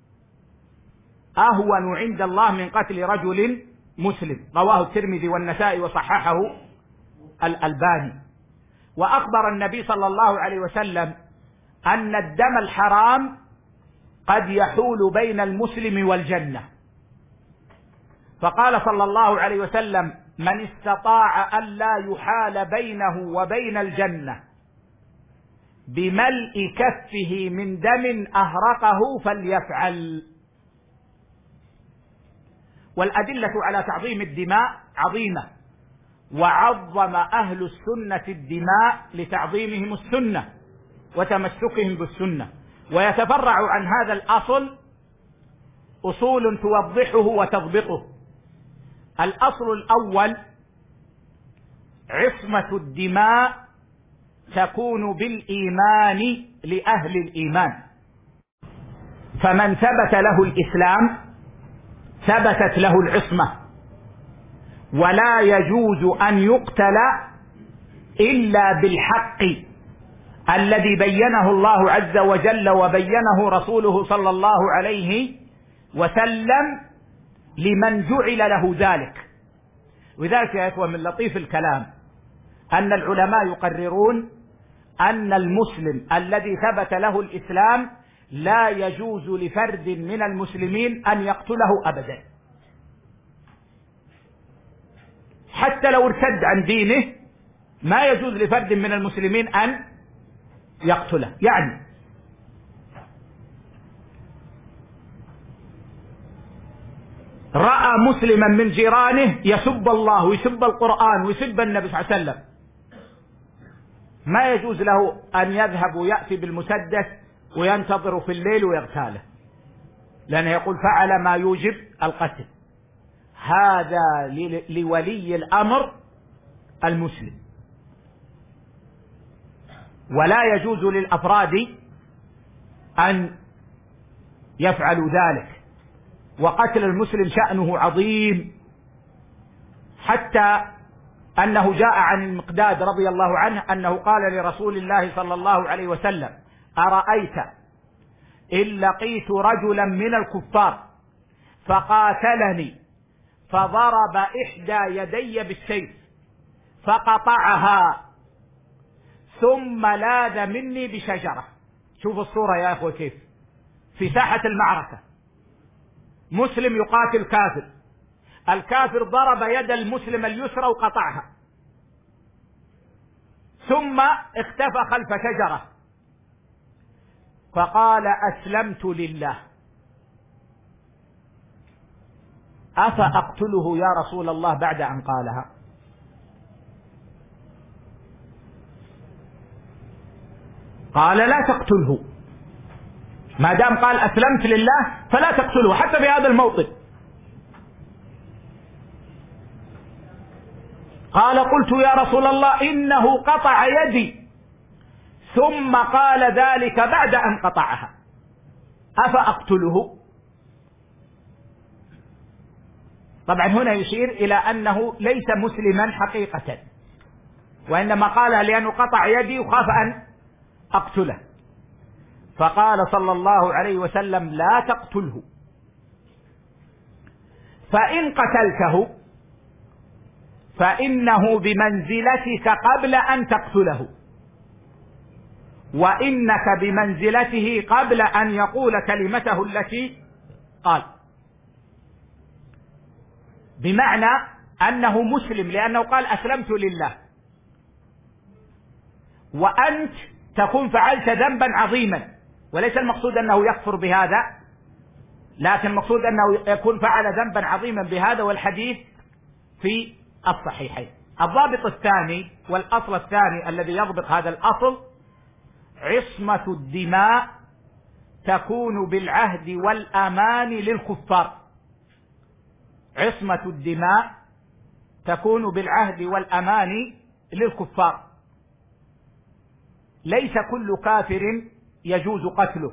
أهون عند الله من قتل رجل مسلم. رواه الترمذي والنسائي وصححه الألباني. وأخبر النبي صلى الله عليه وسلم أن الدم الحرام قد يحول بين المسلم والجنة، فقال صلى الله عليه وسلم: من استطاع أن لا يحال بينه وبين الجنة بملء كفه من دم أهرقه فليفعل. والأدلة على تعظيم الدماء عظيمة، وعظم أهل السنة الدماء لتعظيمهم السنة وتمسكهم بالسنة. ويتفرع عن هذا الأصل أصول توضحه وتضبطه. الأصل الأول: عصمة الدماء تكون بالإيمان لأهل الإيمان، فمن ثبت له الإسلام ثبتت له العصمة، ولا يجوز أن يقتل إلا بالحق الذي بينه الله عز وجل وبينه رسوله صلى الله عليه وسلم لمن جعل له ذلك. وذلك يا إخوة من لطيف الكلام أن العلماء يقررون أن المسلم الذي ثبت له الإسلام لا يجوز لفرد من المسلمين أن يقتله أبدا، حتى لو ارتد عن دينه ما يجوز لفرد من المسلمين أن يقتله. يعني رأى مسلما من جيرانه يسب الله ويسب القرآن ويسب النبي صلى الله عليه وسلم، ما يجوز له أن يذهب ويأتي بالمسدس وينتظر في الليل ويغتاله، لأنه يقول فعل ما يوجب القتل. هذا لولي الأمر المسلم، ولا يجوز للأفراد أن يفعلوا ذلك. وقتل المسلم شأنه عظيم، حتى أنه جاء عن المقداد رضي الله عنه أنه قال لرسول الله صلى الله عليه وسلم: أرأيت إن لقيت رجلا من الكفار فقاتلني فضرب إحدى يدي بالسيف فقطعها ثم لاذ مني بشجرة. شوف الصورة يا أخوة كيف في ساحة المعركة مسلم يقاتل كافر، الكافر ضرب يد المسلم اليسرى وقطعها، ثم اختفى خلف شجرة فقال: أسلمت لله، أفأقتله يا رسول الله بعد أن قالها؟ قال: لا تقتله، ما دام قال أسلمت لله فلا تقتله حتى في هذا الموطن. قال: قلت يا رسول الله إنه قطع يدي ثم قال ذلك بعد أن قطعها، أفأقتله؟ طبعا هنا يشير إلى أنه ليس مسلما حقيقة، وإنما قالها لأنه قطع يدي وخاف أن أقتله، فقال صلى الله عليه وسلم: لا تقتله، فإن قتلته فإنه بمنزلتك قبل أن تقتله، وإنك بمنزلته قبل أن يقول كلمته التي قال. بمعنى أنه مسلم لأنه قال أسلمت لله، وأنت تكون فعلت ذنبا عظيما، وليس المقصود أنه يكفر بهذا، لكن المقصود أنه يكون فعل ذنبا عظيما بهذا، والحديث في الصحيحين. الضابط الثاني والأصل الثاني الذي يضبط هذا الأصل: عصمة الدماء تكون بالعهد والأمان للكفار. عصمة الدماء تكون بالعهد والأمان للكفار، ليس كل كافر يجوز قتله،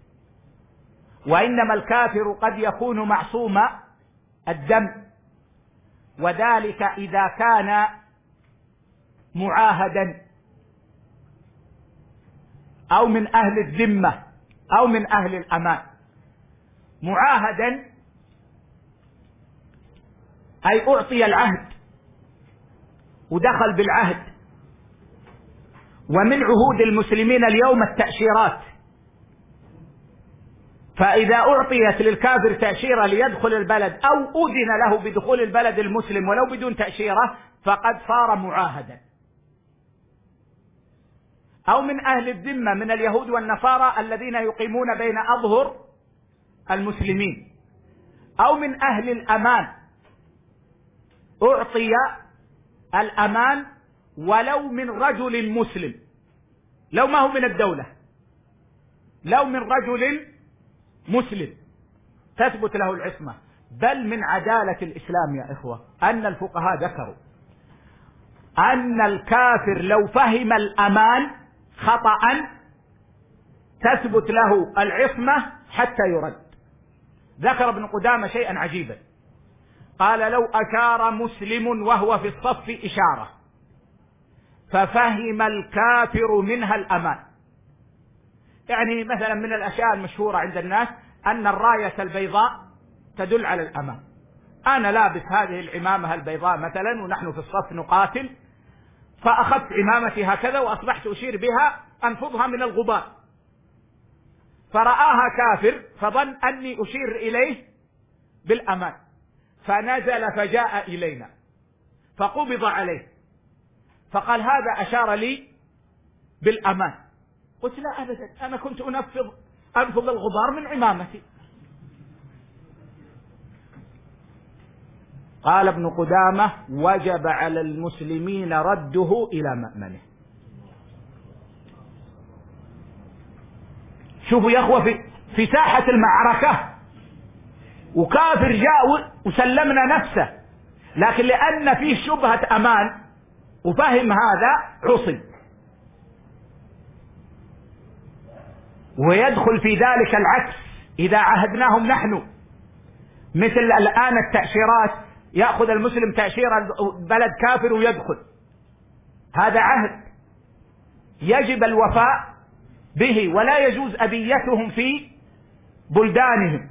وإنما الكافر قد يكون معصوم الدم، وذلك إذا كان معاهدا أو من أهل الذمة أو من أهل الأمان. معاهدا أي أعطي العهد ودخل بالعهد، ومن عهود المسلمين اليوم التأشيرات، فإذا أعطيت للكافر تأشيرة ليدخل البلد أو أذن له بدخول البلد المسلم ولو بدون تأشيرة فقد صار معاهدا. أو من أهل الذمة من اليهود والنصارى الذين يقيمون بين أظهر المسلمين، أو من أهل الأمان أعطي الأمان ولو من رجل مسلم، لو ما هو من الدولة، لو من رجل مسلم تثبت له العصمة. بل من عدالة الإسلام يا إخوة أن الفقهاء ذكروا أن الكافر لو فهم الأمان خطأ تثبت له العصمة حتى يرد. ذكر ابن قدامة شيئا عجيبا، قال: لو أشار مسلم وهو في الصف إشارة ففهم الكافر منها الأمان. يعني مثلا من الأشياء المشهورة عند الناس أن الراية البيضاء تدل على الأمان. أنا لابس هذه العمامة البيضاء مثلا ونحن في الصف نقاتل، فأخذت عمامتي هكذا وأصبحت أشير بها أنفضها من الغبار، فرآها كافر فظن أني أشير إليه بالأمان، فنزل فجاء إلينا فقبض عليه فقال: هذا أشار لي بالأمان. قلت: لا أبدا، أنا كنت أنفض أنفض الغبار من عمامتي. قال ابن قدامة: وجب على المسلمين رده إلى مأمنه. شوفوا يا أخوة، في, في ساحة المعركة وكافر جاء وسلمنا نفسه، لكن لأن فيه شبهة أمان وفهم هذا عصي. ويدخل في ذلك العكس إذا عهدناهم نحن، مثل الآن التأشيرات، يأخذ المسلم تأشيرة بلد كافر ويدخل، هذا عهد يجب الوفاء به ولا يجوز أبيتهم في بلدانهم.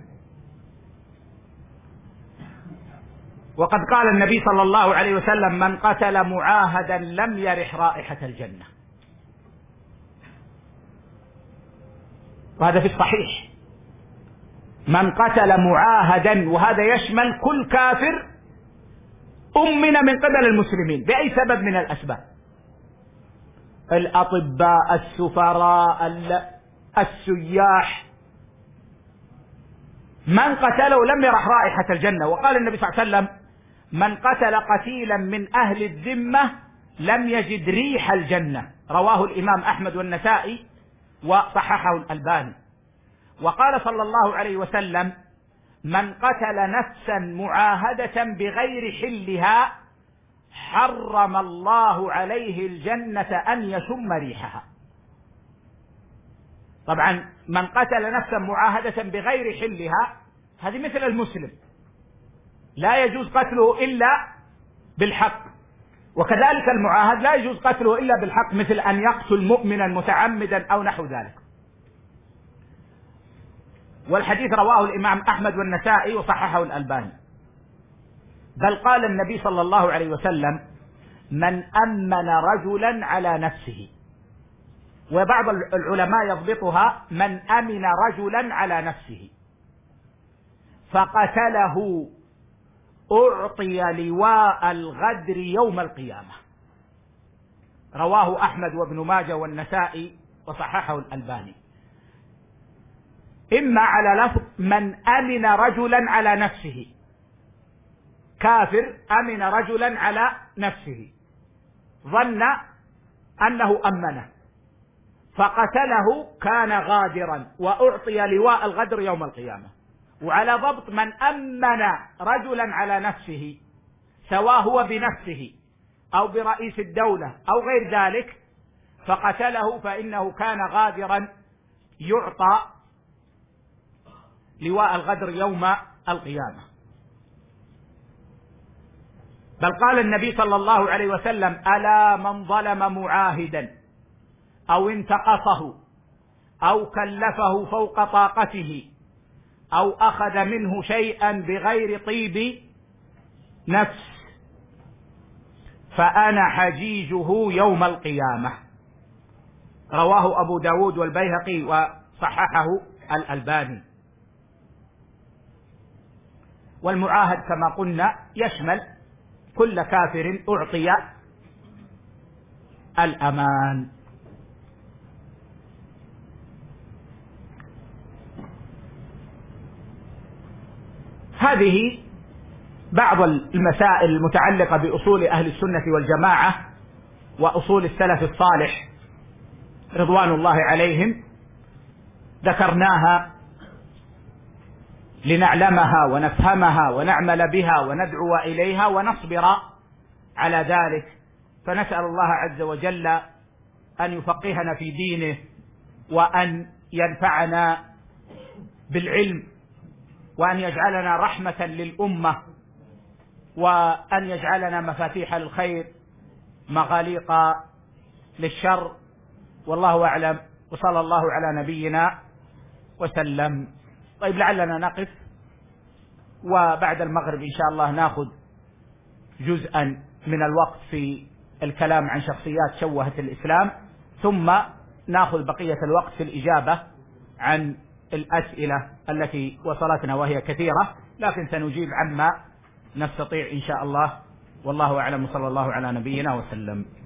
وقد قال النبي صلى الله عليه وسلم: من قتل معاهدا لم يرح رائحة الجنة. وهذا في الصحيح. من قتل معاهدا، وهذا يشمل كل كافر أمن من قبل المسلمين بأي سبب من الأسباب، الأطباء، السفراء، السياح، من قتله لم يرح رائحة الجنة. وقال النبي صلى الله عليه وسلم: من قتل قتيلا من أهل الذمة لم يجد ريح الجنة. رواه الإمام أحمد والنسائي وصححه الألباني. وقال صلى الله عليه وسلم: من قتل نفسا معاهدة بغير حلها حرم الله عليه الجنة أن يشم ريحها. طبعا من قتل نفسا معاهدة بغير حلها هذه مثل المسلم، لا يجوز قتله إلا بالحق، وكذلك المعاهد لا يجوز قتله إلا بالحق، مثل أن يقتل مؤمنا متعمدا أو نحو ذلك. والحديث رواه الإمام أحمد والنسائي وصححه الألباني. بل قال النبي صلى الله عليه وسلم: من أمن رجلا على نفسه، وبعض العلماء يضبطها: من أمن رجلا على نفسه فقتله أعطي لواء الغدر يوم القيامة. رواه أحمد وابن ماجه والنسائي وصححه الألباني. إما على لفظ من أمن رجلا على نفسه، كافر أمن رجلا على نفسه ظن أنه أمنه فقتله كان غادرا وأعطي لواء الغدر يوم القيامة. وعلى ضبط من أمن رجلا على نفسه، سواء هو بنفسه أو برئيس الدولة أو غير ذلك، فقتله فإنه كان غادرا يعطى لواء الغدر يوم القيامة. بل قال النبي صلى الله عليه وسلم: ألا من ظلم معاهدا أو انتقصه أو كلفه فوق طاقته أو أخذ منه شيئا بغير طيب نفس فأنا حجيجه يوم القيامة. رواه أبو داود والبيهقي وصححه الألباني. والمعاهد كما قلنا يشمل كل كافر أعطي الأمان. هذه بعض المسائل المتعلقة بأصول أهل السنة والجماعة وأصول السلف الصالح رضوان الله عليهم، ذكرناها لنعلمها ونفهمها ونعمل بها وندعو إليها ونصبر على ذلك. فنسأل الله عز وجل أن يفقهنا في دينه وأن ينفعنا بالعلم وأن يجعلنا رحمة للأمة، وأن يجعلنا مفاتيح للخير مغاليق للشر. والله أعلم، وصلى الله على نبينا وسلم. طيب لعلنا نقف، وبعد المغرب إن شاء الله ناخذ جزءا من الوقت في الكلام عن شخصيات شوهت الإسلام، ثم ناخذ بقية الوقت في الإجابة عن الأسئلة التي وصلتنا وهي كثيرة، لكن سنجيب عما نستطيع إن شاء الله. والله أعلم، صلى الله على نبينا وسلم.